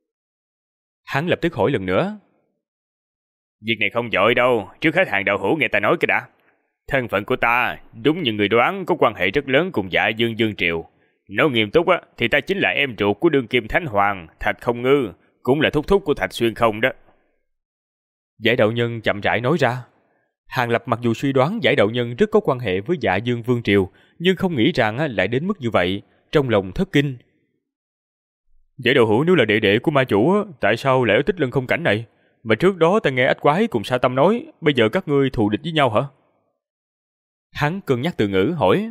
Speaker 1: Hắn lập tức hỏi lần nữa.
Speaker 2: Việc này không vội đâu, trước hết Hàng đạo hữu nghe ta nói cái đã. Thân phận của ta, đúng như người đoán, có quan hệ rất lớn cùng Dạ Dương Dương Triều. Nói nghiêm túc thì ta chính là em ruột của đương kim Thánh Hoàng, Thạch Không Ngư, cũng là thúc thúc của Thạch Xuyên Không đó.
Speaker 1: Giải đạo nhân chậm rãi nói ra. Hàng Lập mặc dù suy đoán giải đạo nhân rất có quan hệ với Dạ Dương Vương Triều, nhưng không nghĩ rằng lại đến mức như vậy, trong lòng thất kinh. Giải đạo hữu nếu là đệ đệ của ma chủ, tại sao lại ở Tích Lân không cảnh này? Mà trước đó ta nghe Ách Quái cùng Sa Tâm nói, bây giờ các ngươi thù địch với nhau hả? Hắn cân nhắc từ ngữ hỏi.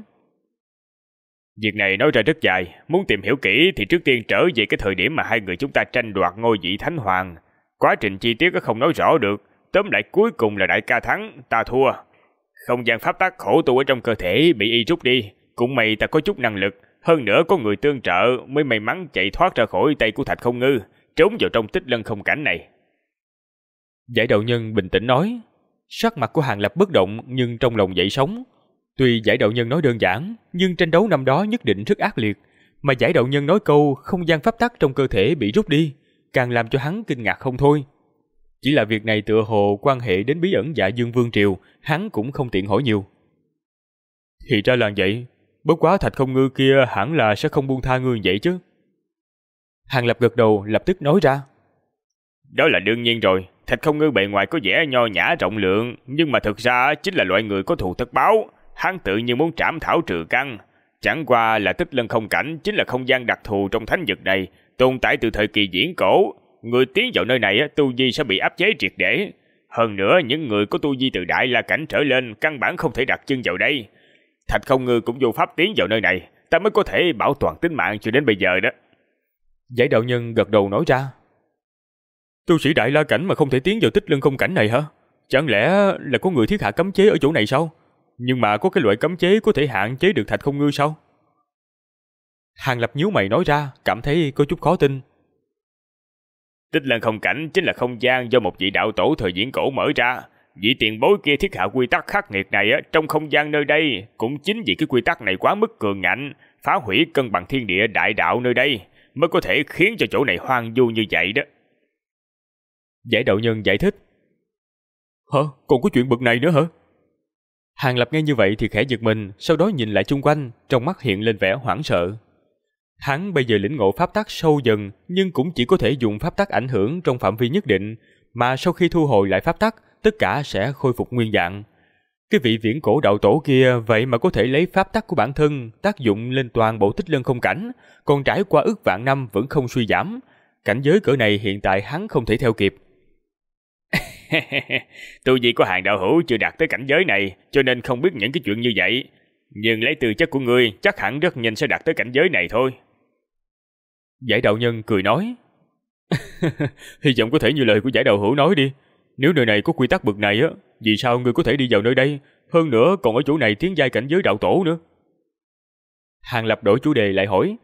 Speaker 2: Việc này nói ra rất dài, muốn tìm hiểu kỹ thì trước tiên trở về cái thời điểm mà hai người chúng ta tranh đoạt ngôi vị Thánh Hoàng. Quá trình chi tiết không nói rõ được, tóm lại cuối cùng là đại ca thắng, ta thua. Không gian pháp tắc khổ tu ở trong cơ thể bị y rút đi, cũng may ta có chút năng lực, hơn nữa có người tương trợ mới may mắn chạy thoát ra khỏi tay của Thạch Không Ngư, trốn vào trong Tích Lân không cảnh này.
Speaker 1: Giải đạo nhân bình tĩnh nói. Sắc mặt của Hàng Lập bất động nhưng trong lòng dậy sóng. Tuy giải đạo nhân nói đơn giản, nhưng tranh đấu năm đó nhất định rất ác liệt, mà giải đạo nhân nói câu không gian pháp tắc trong cơ thể bị rút đi, càng làm cho hắn kinh ngạc không thôi. Chỉ là việc này tựa hồ quan hệ đến bí ẩn Dạ Dương Vương Triều, hắn cũng không tiện hỏi nhiều. Thì ra là vậy, bất quá Thạch Không Ngư kia hẳn là sẽ không buông tha ngươi vậy chứ. Hàng Lập gật đầu lập tức nói ra.
Speaker 2: Đó là đương nhiên rồi, Thạch Không Ngư bề ngoài có vẻ nho nhã rộng lượng, nhưng mà thực ra chính là loại người có thù tất báo. Hắn tự nhiên muốn trảm thảo trừ căn. Chẳng qua là Tích Lân không cảnh chính là không gian đặc thù trong thánh vực này, tồn tại từ thời kỳ viễn cổ. Người tiến vào nơi này tu vi sẽ bị áp chế triệt để. Hơn nữa những người có tu vi từ Đại La cảnh trở lên căn bản không thể đặt chân vào đây. Thạch Không Ngư cũng vô pháp tiến vào nơi này, ta mới có thể bảo toàn tính mạng cho đến bây giờ đó.
Speaker 1: Giải đạo nhân gật đầu nói ra. Tu sĩ Đại La cảnh mà không thể tiến vào Tích Lân không cảnh này hả? Chẳng lẽ là có người thiết hạ cấm chế ở chỗ này sao? Nhưng mà có cái loại cấm chế có thể hạn chế được Thạch Không Ngư sao? Hàng Lập nhíu mày nói ra, cảm thấy có chút khó tin.
Speaker 2: Tích Lân không cảnh chính là không gian do một vị đạo tổ thời viễn cổ mở ra. Vị tiền bối kia thiết hạ quy tắc khắc nghiệt này trong không gian nơi đây, cũng chính vì cái quy tắc này quá mức cường ngạnh, phá hủy cân bằng thiên địa đại đạo nơi đây, mới có thể khiến cho chỗ này hoang vu như vậy đó.
Speaker 1: Giải đạo nhân giải thích. Hả? Còn có chuyện bực này nữa hả? Hàng Lập nghe như vậy thì khẽ giật mình, sau đó nhìn lại chung quanh, trong mắt hiện lên vẻ hoảng sợ. Hắn bây giờ lĩnh ngộ pháp tắc sâu dần, nhưng cũng chỉ có thể dùng pháp tắc ảnh hưởng trong phạm vi nhất định, mà sau khi thu hồi lại pháp tắc, tất cả sẽ khôi phục nguyên dạng. Cái vị viễn cổ đạo tổ kia vậy mà có thể lấy pháp tắc của bản thân tác dụng lên toàn bộ Tích Lân không cảnh, còn trải qua ức vạn năm vẫn không suy giảm. Cảnh giới cỡ này hiện tại hắn không thể theo kịp.
Speaker 2: Tu vi của Hàng đạo hữu chưa đạt tới cảnh giới này, cho nên không biết những cái chuyện như vậy. Nhưng lấy tư chất của ngươi, chắc hẳn rất nhanh sẽ đạt tới cảnh giới này thôi.
Speaker 1: Giải đạo nhân cười nói. Hy vọng có thể như lời của giải đạo hữu nói đi. Nếu nơi này có quy tắc bực này á, vì sao ngươi có thể đi vào nơi đây? Hơn nữa còn ở chỗ này tiến giai cảnh giới đạo tổ nữa. Hàng Lập đổi chủ đề lại hỏi.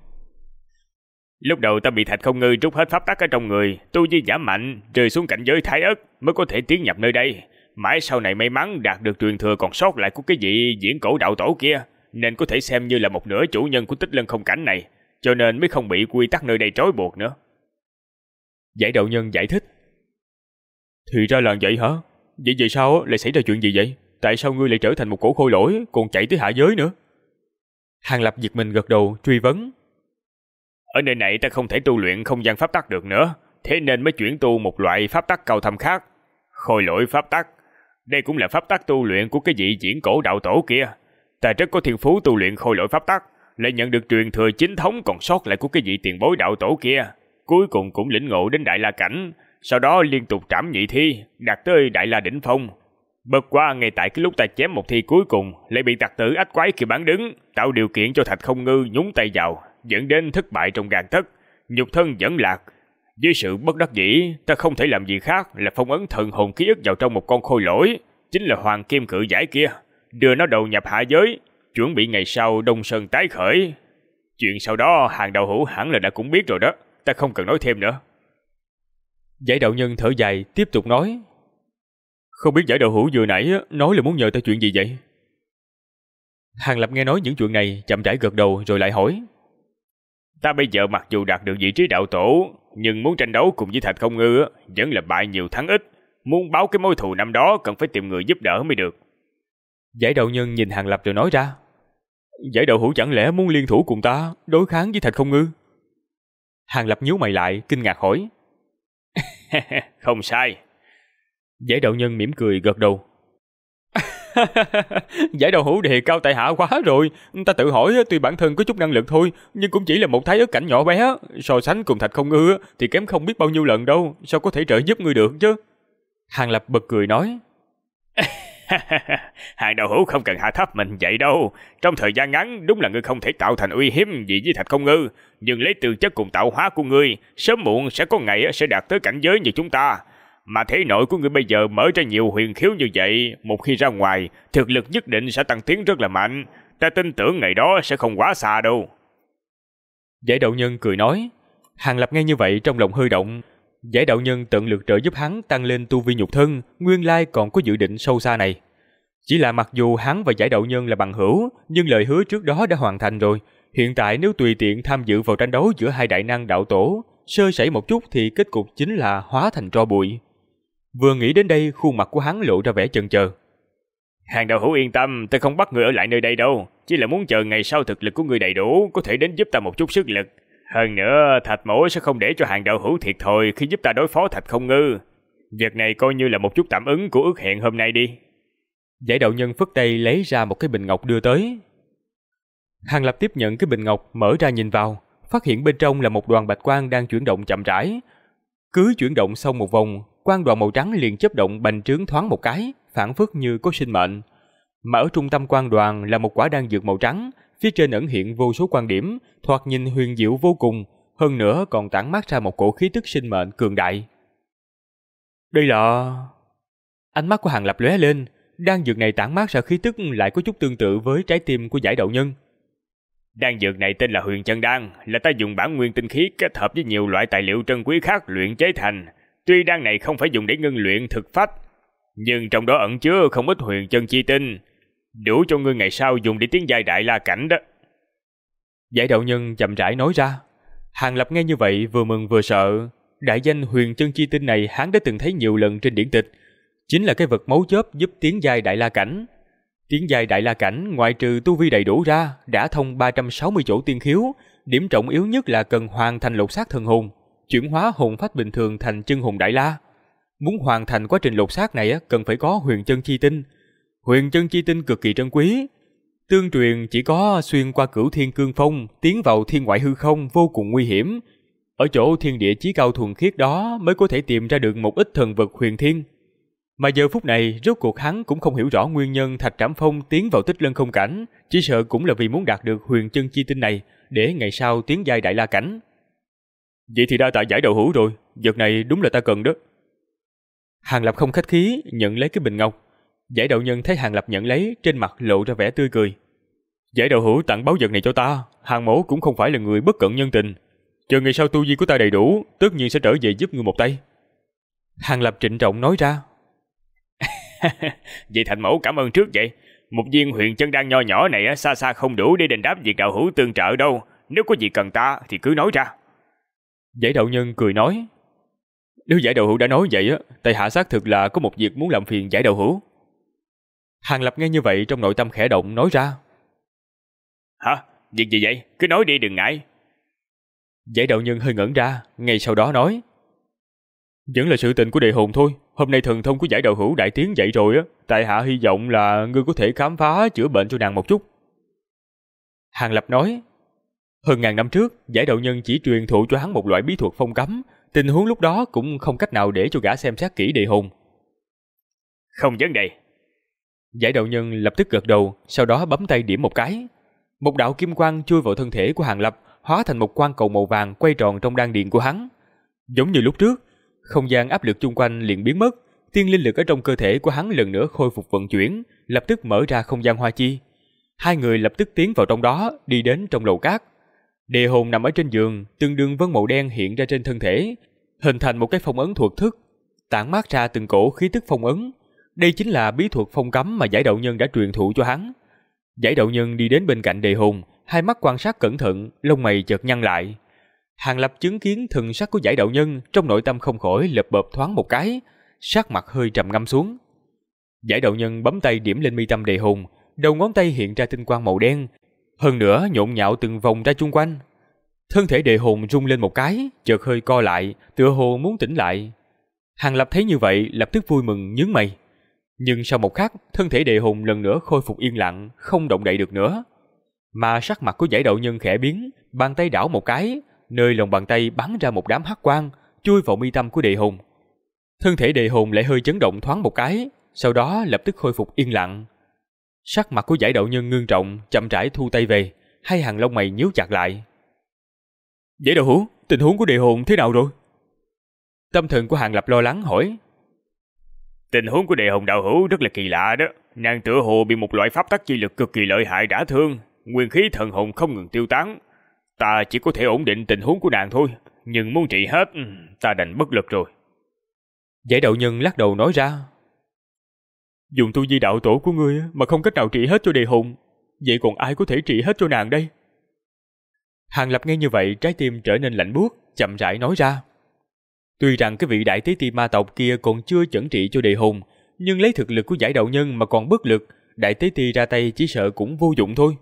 Speaker 2: Lúc đầu ta bị Thạch Không Ngư trút hết pháp tắc ở trong người, tu vi giảm mạnh, rơi xuống cảnh giới Thái Ất mới có thể tiến nhập nơi đây. Mãi sau này may mắn đạt được truyền thừa còn sót lại của cái vị diễn cổ đạo tổ kia, nên có thể xem như là một nửa chủ nhân của Tích Lân Không Cảnh này, cho nên mới không bị quy tắc nơi đây trói buộc nữa.
Speaker 1: Giải đạo nhân giải thích. Thì ra là vậy hả? Vậy vì sao lại xảy ra chuyện gì vậy? Tại sao ngươi lại trở thành một cổ khôi lỗi, còn chạy tới hạ giới nữa? Hàng Lập giật mình gật đầu, truy vấn.
Speaker 2: Ở nơi này ta không thể tu luyện không gian pháp tắc được nữa, thế nên mới chuyển tu một loại pháp tắc cao thâm khác. Khôi lỗi pháp tắc. Đây cũng là pháp tắc tu luyện của cái vị diễn cổ đạo tổ kia. Ta rất có thiên phú tu luyện khôi lỗi pháp tắc, lại nhận được truyền thừa chính thống còn sót lại của cái vị tiền bối đạo tổ kia. Cuối cùng cũng lĩnh ngộ đến Đại La Cảnh, sau đó liên tục trảm nhị thi, đạt tới Đại La Đỉnh Phong. Bất quá ngay tại cái lúc ta chém một thi cuối cùng, lại bị tặc tử ách quái kia bán đứng, tạo điều kiện cho Thạch Không Ngư nhúng tay vào, dẫn đến thất bại trong gang tấc, nhục thân dẫn lạc. Dưới sự bất đắc dĩ, ta không thể làm gì khác là phong ấn thần hồn ký ức vào trong một con khôi lỗi, chính là Hoàng Kim Cự Giải kia, đưa nó đầu nhập hạ giới, chuẩn bị ngày sau Đông Sơn tái khởi. Chuyện sau đó Hàng đạo hữu hẳn là đã cũng biết rồi đó, ta không cần nói thêm nữa.
Speaker 1: Giải đạo nhân thở dài tiếp tục nói. Không biết giải đạo hữu vừa nãy nói là muốn nhờ ta chuyện gì vậy? Hàng Lập nghe nói những chuyện này, chậm rãi gật đầu rồi lại hỏi.
Speaker 2: Ta bây giờ mặc dù đạt được vị trí đạo tổ, nhưng muốn tranh đấu cùng với Thạch Không Ngư vẫn là bại nhiều thắng ít. Muốn báo cái mối thù năm đó cần phải tìm người giúp đỡ mới được.
Speaker 1: Giải đạo nhân nhìn Hàng Lập rồi nói ra. Giải đạo hữu chẳng lẽ muốn liên thủ cùng ta đối kháng với Thạch Không Ngư? Hàng Lập nhíu mày lại, kinh ngạc hỏi.
Speaker 2: Không sai.
Speaker 1: Giải đạo nhân mỉm cười gật đầu. Giải đạo hữu đề cao tại hạ quá rồi. Ta tự hỏi tuy bản thân có chút năng lực thôi, nhưng cũng chỉ là một thái ớt cảnh nhỏ bé, so sánh cùng Thạch Không Ngư thì kém không biết bao nhiêu lần đâu, sao có thể trợ giúp ngươi được chứ? Hàng Lập bật cười nói.
Speaker 2: Hàng đạo hữu không cần hạ thấp mình vậy đâu. Trong thời gian ngắn đúng là ngươi không thể tạo thành uy hiếp gì với Thạch Không Ngư, nhưng lấy tư chất cùng tạo hóa của ngươi, sớm muộn sẽ có ngày sẽ đạt tới cảnh giới như chúng ta. Mà thể nội của ngươi bây giờ mở ra nhiều huyền khiếu như vậy, một khi ra ngoài, thực lực nhất định sẽ tăng tiến rất là mạnh. Ta tin tưởng ngày đó sẽ không quá xa đâu.
Speaker 1: Giải đạo nhân cười nói. Hàng Lập nghe như vậy trong lòng hơi động. Giải đạo nhân tận lực trợ giúp hắn tăng lên tu vi nhục thân, nguyên lai còn có dự định sâu xa này. Chỉ là mặc dù hắn và giải đạo nhân là bằng hữu, nhưng lời hứa trước đó đã hoàn thành rồi. Hiện tại nếu tùy tiện tham dự vào tranh đấu giữa hai đại năng đạo tổ, sơ sẩy một chút thì kết cục chính là hóa thành tro bụi. Vừa nghĩ đến đây, khuôn mặt của hắn lộ ra vẻ chần chờ.
Speaker 2: Hàng đạo hữu yên tâm, ta không bắt ngươi ở lại nơi đây đâu, chỉ là muốn chờ ngày sau thực lực của ngươi đầy đủ, có thể đến giúp ta một chút sức lực. Hơn nữa, Thạch mỗ sẽ không để cho Hàng đạo hữu thiệt thòi khi giúp ta đối phó Thạch Không Ngư. Việc này coi như là một chút tạm ứng của ước hẹn hôm nay đi.
Speaker 1: Giải đạo nhân phất tay lấy ra một cái bình ngọc đưa tới. Hàng Lập tiếp nhận cái bình ngọc, mở ra nhìn vào, phát hiện bên trong là một đoàn bạch quang đang chuyển động chậm rãi. Cứ chuyển động xong một vòng, quang đoàn màu trắng liền chớp động bành trướng thoáng một cái, phảng phất như có sinh mệnh. Mà ở trung tâm quang đoàn là một quả đan dược màu trắng, phía trên ẩn hiện vô số quan điểm, thoạt nhìn huyền diệu vô cùng, hơn nữa còn tản mát ra một cổ khí tức sinh mệnh cường đại. Đây là... Ánh mắt của Hàng Lập lóe lên, đan dược này tản mát ra khí tức lại có chút tương tự với trái tim của giải đạo nhân.
Speaker 2: Đan dược này tên là Huyền Chân Đan, là ta dùng bản nguyên tinh khí kết hợp với nhiều loại tài liệu trân quý khác luyện chế thành. Tuy đan này không phải dùng để ngưng luyện thực phách, nhưng trong đó ẩn chứa không ít huyền chân chi tinh, đủ cho ngươi ngày sau dùng để tiến giai Đại La Cảnh đó.
Speaker 1: Giải đạo nhân chậm rãi nói ra. Hàng Lập nghe như vậy vừa mừng vừa sợ. Đại danh huyền chân chi tinh này hắn đã từng thấy nhiều lần trên điển tịch, chính là cái vật mấu chốt giúp tiến giai Đại La Cảnh. Tiến giai Đại La Cảnh ngoại trừ tu vi đầy đủ ra, đã thông 360 chỗ tiên khiếu, điểm trọng yếu nhất là cần hoàn thành lột xác thần hồn, chuyển hóa hồn phách bình thường thành chân hồn Đại La. Muốn hoàn thành quá trình lột xác này cần phải có huyền chân chi tinh. Huyền chân chi tinh cực kỳ trân quý, tương truyền chỉ có xuyên qua cửu thiên cương phong, tiến vào thiên ngoại hư không vô cùng nguy hiểm. Ở chỗ thiên địa chí cao thuần khiết đó mới có thể tìm ra được một ít thần vật huyền thiên. Mà giờ phút này, rốt cuộc hắn cũng không hiểu rõ nguyên nhân Thạch Trảm Phong tiến vào Tích Lân Không Cảnh, chỉ sợ cũng là vì muốn đạt được huyền chân chi tinh này để ngày sau tiến giai Đại La Cảnh. Vậy thì đa tạ giải đạo hữu rồi, vật này đúng là ta cần đó. Hàng Lập không khách khí nhận lấy cái bình ngọc. Giải đạo nhân thấy Hàng Lập nhận lấy, trên mặt lộ ra vẻ tươi cười. Giải đạo hữu tặng báu vật này cho ta, Hàng mỗ cũng không phải là người bất cận nhân tình. Chờ ngày sau tu vi của ta đầy đủ, tất nhiên sẽ trở về giúp ngươi một tay. Hàng Lập trịnh trọng nói ra.
Speaker 2: Vậy Thành mẫu cảm ơn trước vậy. Một viên huyền chân đan nho nhỏ này xa xa không đủ để đền đáp việc đạo hữu tương trợ đâu. Nếu có gì cần ta thì cứ nói ra.
Speaker 1: Giải đạo nhân cười nói. Nếu giải đạo hữu đã nói vậy, tại hạ xác thực là có một việc muốn làm phiền giải đạo hữu. Hàng Lập nghe như vậy trong nội tâm khẽ động nói ra.
Speaker 2: Hả? Việc gì vậy? Cứ nói đi đừng ngại.
Speaker 1: Giải đạo nhân hơi ngẩn ra, ngay sau đó nói. Vẫn là sự tình của Đề Hồn thôi. Hôm nay thần thông của giải đạo hữu đại tiến dậy rồi tại hạ hy vọng là ngươi có thể khám phá chữa bệnh cho nàng một chút. Hàng Lập nói. Hơn ngàn năm trước, giải đạo nhân chỉ truyền thụ cho hắn một loại bí thuật phong cấm. Tình huống lúc đó cũng không cách nào để cho gã xem xét kỹ Đề Hồn.
Speaker 2: Không vấn đề.
Speaker 1: Giải đạo nhân lập tức gật đầu, sau đó bấm tay điểm một cái. Một đạo kim quang chui vào thân thể của Hàng Lập, hóa thành một quang cầu màu vàng quay tròn trong đan điền của hắn. Giống như lúc trước, không gian áp lực chung quanh liền biến mất, tiên linh lực ở trong cơ thể của hắn lần nữa khôi phục vận chuyển, lập tức mở ra không gian hoa chi. Hai người lập tức tiến vào trong đó, đi đến trong lầu cát. Đề Hồn nằm ở trên giường, từng đường vân màu đen hiện ra trên thân thể, hình thành một cái phong ấn thuật thức, tản mát ra từng cổ khí tức phong ấn. Đây chính là bí thuật phong cấm mà giải đạo nhân đã truyền thụ cho hắn. Giải đạo nhân đi đến bên cạnh Đề Hồn, hai mắt quan sát cẩn thận, lông mày chợt nhăn lại. Hàng Lập chứng kiến thần sắc của giải đạo nhân, trong nội tâm không khỏi lập bợp thoáng một cái, sắc mặt hơi trầm ngâm xuống. Giải đạo nhân bấm tay điểm lên mi tâm Đề Hồn, đầu ngón tay hiện ra tinh quang màu đen, hơn nữa nhộn nhạo từng vòng ra chung quanh. Thân thể Đề Hồn rung lên một cái, chợt hơi co lại, tựa hồ muốn tỉnh lại. Hàng Lập thấy như vậy, lập tức vui mừng nhướng mày. Nhưng sau một khắc, thân thể Đề Hồn lần nữa khôi phục yên lặng, không động đậy được nữa. Mà sắc mặt của giải đạo nhân khẽ biến, bàn tay đảo một cái, nơi lòng bàn tay bắn ra một đám hắc quang, chui vào mi tâm của Đề Hồn. Thân thể Đề Hồn lại hơi chấn động thoáng một cái, sau đó lập tức khôi phục yên lặng. Sắc mặt của giải đạo nhân ngưng trọng, chậm rãi thu tay về, hai hàng lông mày nhíu chặt lại. Giải đạo hữu, tình huống của Đề Hồn thế nào rồi? Tâm thần của Hàng Lập lo lắng hỏi.
Speaker 2: Tình huống của Đề Hồn đạo hữu rất là kỳ lạ đó. Nàng tựa hồ bị một loại pháp tắc chi lực cực kỳ lợi hại đả thương, nguyên khí thần hồn không ngừng tiêu tán. Ta chỉ có thể ổn định tình huống của nàng thôi, nhưng muốn trị hết, ta đành bất lực rồi.
Speaker 1: Giải đạo nhân lắc đầu nói ra. Dùng tu vi đạo tổ của ngươi mà không cách nào trị hết cho Đề Hồn, vậy còn ai có thể trị hết cho nàng đây? Hàng Lập nghe như vậy, trái tim trở nên lạnh buốt, chậm rãi nói ra. Tuy rằng cái vị đại tế ti ma tộc kia còn chưa chẩn trị cho Đề Hồn, nhưng lấy thực lực của giải đạo nhân mà còn bất lực, đại tế ti ra tay chỉ sợ cũng vô dụng thôi.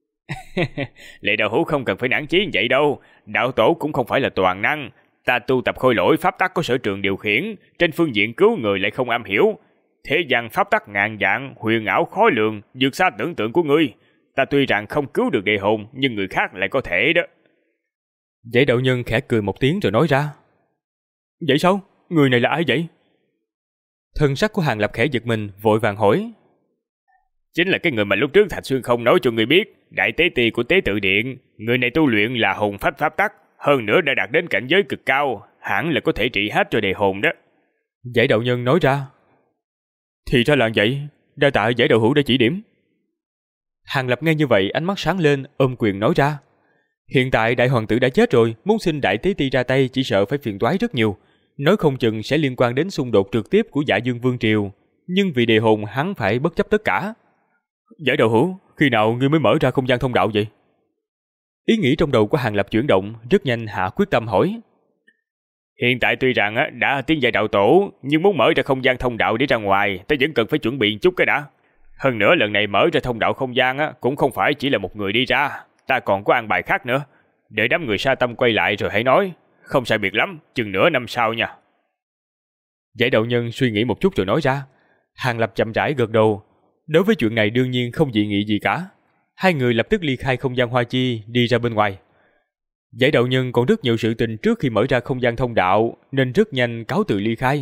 Speaker 2: Lệ đạo hữu không cần phải nản chí vậy đâu, đạo tổ cũng không phải là toàn năng. Ta tu tập khôi lỗi pháp tắc có sở trường điều khiển, trên phương diện cứu người lại không am hiểu. Thế gian pháp tắc ngàn dạng, huyền ảo khó lường, vượt xa tưởng tượng của ngươi. Ta tuy rằng không cứu được Đề Hồn, nhưng người khác lại có thể đó.
Speaker 1: Giải đạo nhân khẽ cười một tiếng rồi nói ra. Vậy sao? Người này là ai vậy? Thân sắc của Hàng Lập khẽ giật mình, vội vàng hỏi.
Speaker 2: Chính là cái người mà lúc trước Thạch Xuyên không nói cho người biết, đại tế ti của tế tự điện. Người này tu luyện là hồn phách pháp tắc, hơn nữa đã đạt đến cảnh giới cực cao, hẳn là có thể trị hết cho Đề Hồn đó.
Speaker 1: Giải đạo nhân nói ra. Thì ra là vậy, đa tạ giải đạo hữu đã chỉ điểm. Hàng Lập nghe như vậy, ánh mắt sáng lên, ôm quyền nói ra. Hiện tại đại hoàng tử đã chết rồi, muốn xin đại tế ti ra tay chỉ sợ phải phiền toái rất nhiều, nói không chừng sẽ liên quan đến xung đột trực tiếp của Dạ Dương Vương triều, nhưng vì Đề Hồn hắn phải bất chấp tất cả. Giải đạo hữu, khi nào ngươi mới mở ra không gian thông đạo vậy? Ý nghĩ trong đầu của Hàng Lập chuyển động, rất nhanh hạ quyết tâm hỏi.
Speaker 2: Hiện tại tuy rằng đã tiến giai đạo tổ, nhưng muốn mở ra không gian thông đạo để ra ngoài, ta vẫn cần phải chuẩn bị chút cái đã. Hơn nữa lần này mở ra thông đạo không gian cũng không phải chỉ là một người đi ra, ta còn có an bài khác nữa. Để đám người Sa Tâm quay lại rồi hãy nói, không sai biệt lắm, chừng nửa năm sau nha.
Speaker 1: Giải đạo nhân suy nghĩ một chút rồi nói ra. Hàng Lập chậm rãi gật đầu. Đối với chuyện này đương nhiên không dị nghị gì cả. Hai người lập tức ly khai không gian hoa chi, đi ra bên ngoài. Giải đạo nhân còn rất nhiều sự tình trước khi mở ra không gian thông đạo, nên rất nhanh cáo từ ly khai.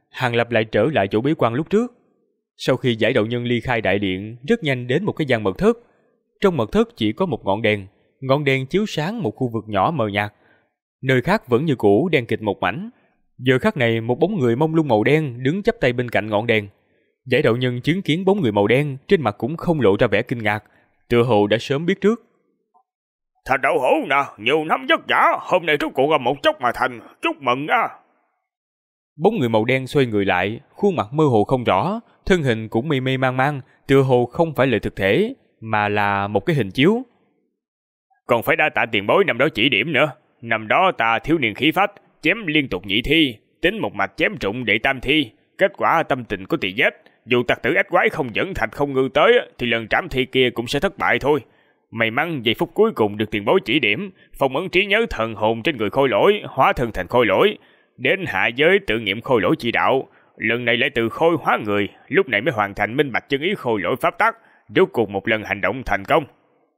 Speaker 1: Hàng Lập lại trở lại chỗ bế quan lúc trước. Sau khi giải đạo nhân ly khai đại điện, rất nhanh đến một cái gian mật thất. Trong mật thất chỉ có một ngọn đèn chiếu sáng một khu vực nhỏ mờ nhạt. Nơi khác vẫn như cũ đen kịt một mảnh. Giờ khắc này một bóng người mông lung màu đen đứng chắp tay bên cạnh ngọn đèn. Giải đạo nhân chứng kiến bóng người màu đen, trên mặt cũng không lộ ra vẻ kinh ngạc, tựa hồ đã sớm biết trước.
Speaker 2: Thạch đạo hữu nè, nhiều năm vất vả, hôm nay rốt cuộc là một chốc mà thành, chúc mừng á.
Speaker 1: Bóng người màu đen xoay người lại, khuôn mặt mơ hồ không rõ, thân hình cũng mê mê mang mang, tựa hồ không phải là thực thể, mà là một cái hình chiếu.
Speaker 2: Còn phải đa tạ tiền bối năm đó chỉ điểm nữa. Năm đó ta thiếu niên khí phách, chém liên tục nhị thi, tính một mạch chém trụng đệ tam thi, kết quả tâm tình có tỳ vết. Dù tặc tử ếch quái không dẫn Thạch Không Ngư tới, thì lần trảm thi kia cũng sẽ thất bại thôi. May mắn giây phút cuối cùng được tiền bối chỉ điểm, phong ấn trí nhớ thần hồn trên người khôi lỗi, hóa thân thành khôi lỗi, đến hạ giới tự nghiệm khôi lỗi chi đạo. Lần này lại từ khôi hóa người, lúc này mới hoàn thành minh bạch chân ý khôi lỗi pháp tắc, rốt cuộc một lần hành động thành công.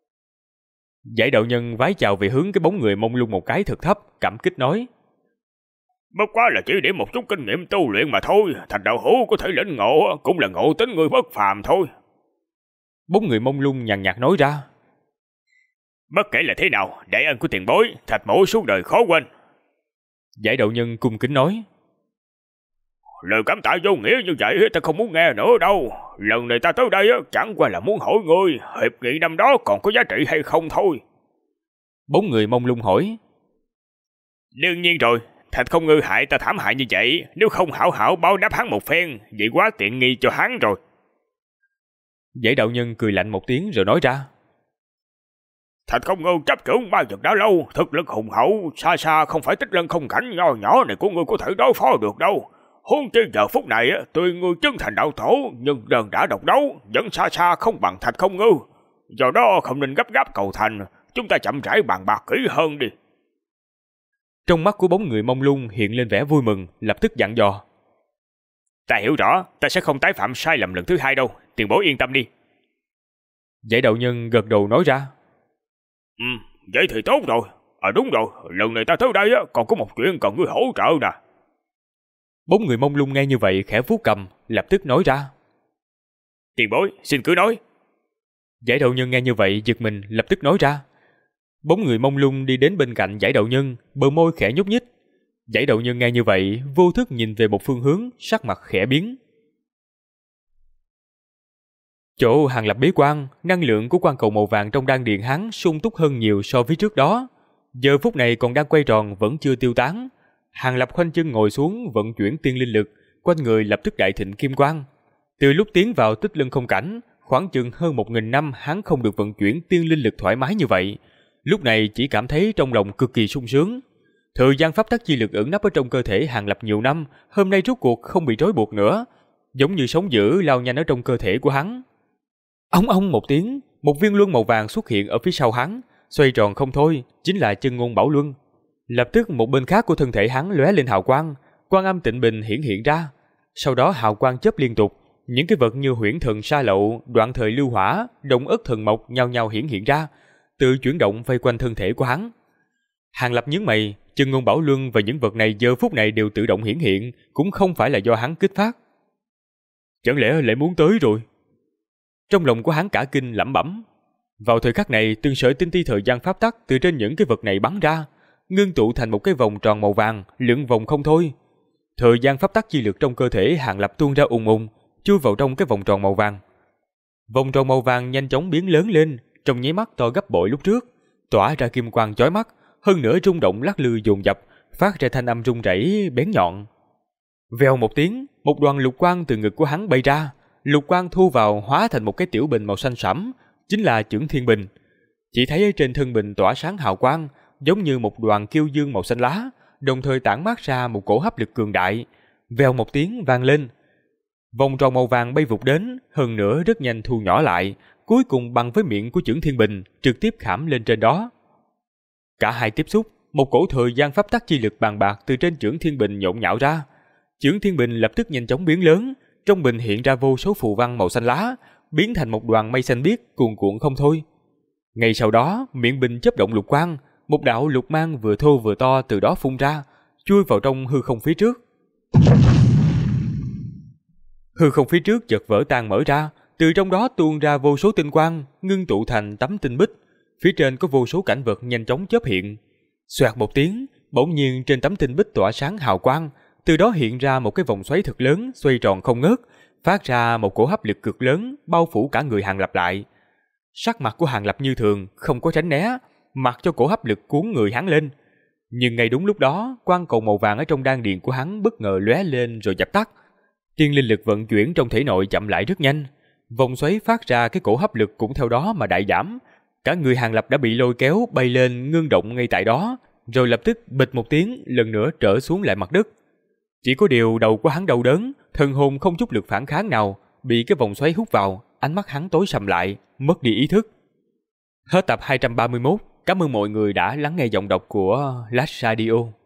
Speaker 1: Giải đạo nhân vái chào về hướng cái bóng người mông lung một cái thật thấp, cảm kích nói:
Speaker 2: Bất quá là chỉ để một chút kinh nghiệm tu luyện mà thôi, Thạch đạo hữu có thể lĩnh ngộ, cũng là ngộ tính người bất phàm thôi.
Speaker 1: Bóng người mông lung nhàn nhạt nói ra:
Speaker 2: Bất kể là thế nào, đại ân của tiền bối, Thạch mỗ suốt đời khó quên.
Speaker 1: Giải đạo nhân cung kính nói:
Speaker 2: Lời cảm tạ vô nghĩa như vậy ta không muốn nghe nữa đâu. Lần này ta tới đây chẳng qua là muốn hỏi ngươi, hiệp nghị năm đó còn có giá trị hay không thôi.
Speaker 1: Bóng người mông lung hỏi:
Speaker 2: Đương nhiên rồi, Thạch Không Ngư hại ta thảm hại như vậy, nếu không hảo hảo báo đáp hắn một phen, vậy quá tiện nghi cho hắn rồi.
Speaker 1: Giải đạo nhân cười lạnh một tiếng rồi nói ra:
Speaker 2: Thạch Không Ngư chấp trưởng ba vực đã lâu, thực lực hùng hậu, xa xa không phải Tích Lân không cảnh nho nhỏ này của ngươi có thể đối phó được đâu. Huống chi giờ phút này tuy ngươi chân thành đạo tổ, nhưng đơn đã độc đấu vẫn xa xa không bằng Thạch Không Ngư. Do đó không nên gấp gáp cầu thành, chúng ta chậm rãi bàn bạc kỹ hơn đi.
Speaker 1: Trong mắt của bóng người mông lung hiện lên vẻ vui mừng, lập tức dặn dò:
Speaker 2: Ta hiểu rõ, ta sẽ không tái phạm sai lầm lần thứ hai đâu, tiền bối yên tâm đi.
Speaker 1: Giải đạo nhân gật đầu nói ra:
Speaker 2: Vậy thì tốt rồi. Đúng rồi, lần này ta tới đây còn có một chuyện cần ngươi hỗ trợ nè.
Speaker 1: Bóng người mông lung nghe như vậy khẽ vuốt cầm, lập tức nói ra:
Speaker 2: Tiền bối, xin cứ nói.
Speaker 1: Giải đạo nhân nghe như vậy giật mình, lập tức nói ra. Bóng người mông lung đi đến bên cạnh giải đạo nhân, bờ môi khẽ nhúc nhích. Giải đạo nhân nghe như vậy, vô thức nhìn về một phương hướng, sắc mặt khẽ biến. Chỗ Hàng Lập bế quan, năng lượng của quan cầu màu vàng trong đan điện hắn sung túc hơn nhiều so với trước đó. Giờ phút này còn đang quay tròn, vẫn chưa tiêu tán. Hàng Lập khoanh chân ngồi xuống, vận chuyển tiên linh lực, quanh người lập tức đại thịnh kim quang. Từ lúc tiến vào Tích Lân không cảnh, khoảng chừng hơn 1000 năm hắn không được vận chuyển tiên linh lực thoải mái như vậy. Lúc này chỉ cảm thấy trong lòng cực kỳ sung sướng. Thời gian pháp tắc chi lực ẩn nấp ở trong cơ thể Hàng Lập nhiều năm, hôm nay rốt cuộc không bị trói buộc nữa, giống như sóng dữ lao nhanh ở trong cơ thể của hắn. Ong ong một tiếng, một viên luân màu vàng xuất hiện ở phía sau hắn, xoay tròn không thôi, chính là Chân Ngôn Bảo Luân. Lập tức một bên khác của thân thể hắn lóe lên hào quang, Quan Âm Tịnh Bình hiện ra. Sau đó hào quang chớp liên tục, những cái vật như Huyễn Thần Sa Lậu, Đoạn Thời Lưu Hỏa, Động Ất Thần Mộc nhau nhau hiện ra, tự chuyển động vây quanh thân thể của hắn. Hàng Lập nhướng mày, Chân Ngôn Bảo Luân và những vật này giờ phút này đều tự động hiện, cũng không phải là do hắn kích phát. Chẳng lẽ lại muốn tới rồi? Trong lòng của hắn cả kinh lẩm bẩm. Vào thời khắc này, từng sợi tinh ti thời gian pháp tắc từ trên những cái vật này bắn ra, ngưng tụ thành một cái vòng tròn màu vàng, lượn vòng không thôi. Thời gian pháp tắc chi lực trong cơ thể Hàng Lập tuôn ra ùng ùng, chui vào trong cái vòng tròn màu vàng. Vòng tròn màu vàng nhanh chóng biến lớn lên, trong nháy mắt to gấp bội lúc trước, tỏa ra kim quang chói mắt, hơn nữa rung động lắc lư dồn dập, phát ra thanh âm rung rẩy bén nhọn. Vèo một tiếng, một đoàn lục quang từ ngực của hắn bay ra, lục quang thu vào hóa thành một cái tiểu bình màu xanh sẫm, chính là Chưởng Thiên Bình. Chỉ thấy ở trên thân bình tỏa sáng hào quang, giống như một đoàn kiêu dương màu xanh lá, đồng thời tản mát ra một cổ hấp lực cường đại. Vèo một tiếng vang lên, vòng tròn màu vàng bay vụt đến, hơn nữa rất nhanh thu nhỏ lại, cuối cùng bằng với miệng của Chưởng Thiên Bình, trực tiếp khảm lên trên đó. Cả hai tiếp xúc, một cổ thời gian pháp tắc chi lực bàn bạc từ trên Chưởng Thiên Bình nhộn nhạo ra. Chưởng Thiên Bình lập tức nhanh chóng biến lớn, trong bình hiện ra vô số phù văn màu xanh lá, biến thành một đoàn mây xanh biếc cuồn cuộn không thôi. Ngay sau đó, miệng bình chớp động lục quang, một đạo lục mang vừa thô vừa to từ đó phun ra, chui vào trong hư không phía trước. Hư không phía trước chợt vỡ tan mở ra, từ trong đó tuôn ra vô số tinh quang, ngưng tụ thành tấm tinh bích. Phía trên có vô số cảnh vật nhanh chóng chớp hiện. Xoẹt một tiếng, bỗng nhiên trên tấm tinh bích tỏa sáng hào quang, từ đó hiện ra một cái vòng xoáy thật lớn xoay tròn không ngớt, phát ra một cổ hấp lực cực lớn bao phủ cả người Hàng Lập lại. Sắc mặt của Hàng Lập như thường, không có tránh né, mặc cho cổ hấp lực cuốn người hắn lên. Nhưng ngay đúng lúc đó, quang cầu màu vàng ở trong đan điền của hắn bất ngờ lóe lên rồi dập tắt. Tiên linh lực vận chuyển trong thể nội chậm lại rất nhanh, vòng xoáy phát ra cái cổ hấp lực cũng theo đó mà đại giảm. Cả người Hàng Lập đã bị lôi kéo bay lên ngưng động ngay tại đó, rồi lập tức bịch một tiếng lần nữa trở xuống lại mặt đất. Chỉ có điều đầu của hắn đau đớn, thần hồn không chút lực phản kháng nào, bị cái vòng xoáy hút vào, ánh mắt hắn tối sầm lại, mất đi ý thức. Hết tập 231, cảm ơn mọi người đã lắng nghe giọng đọc của Last Radio.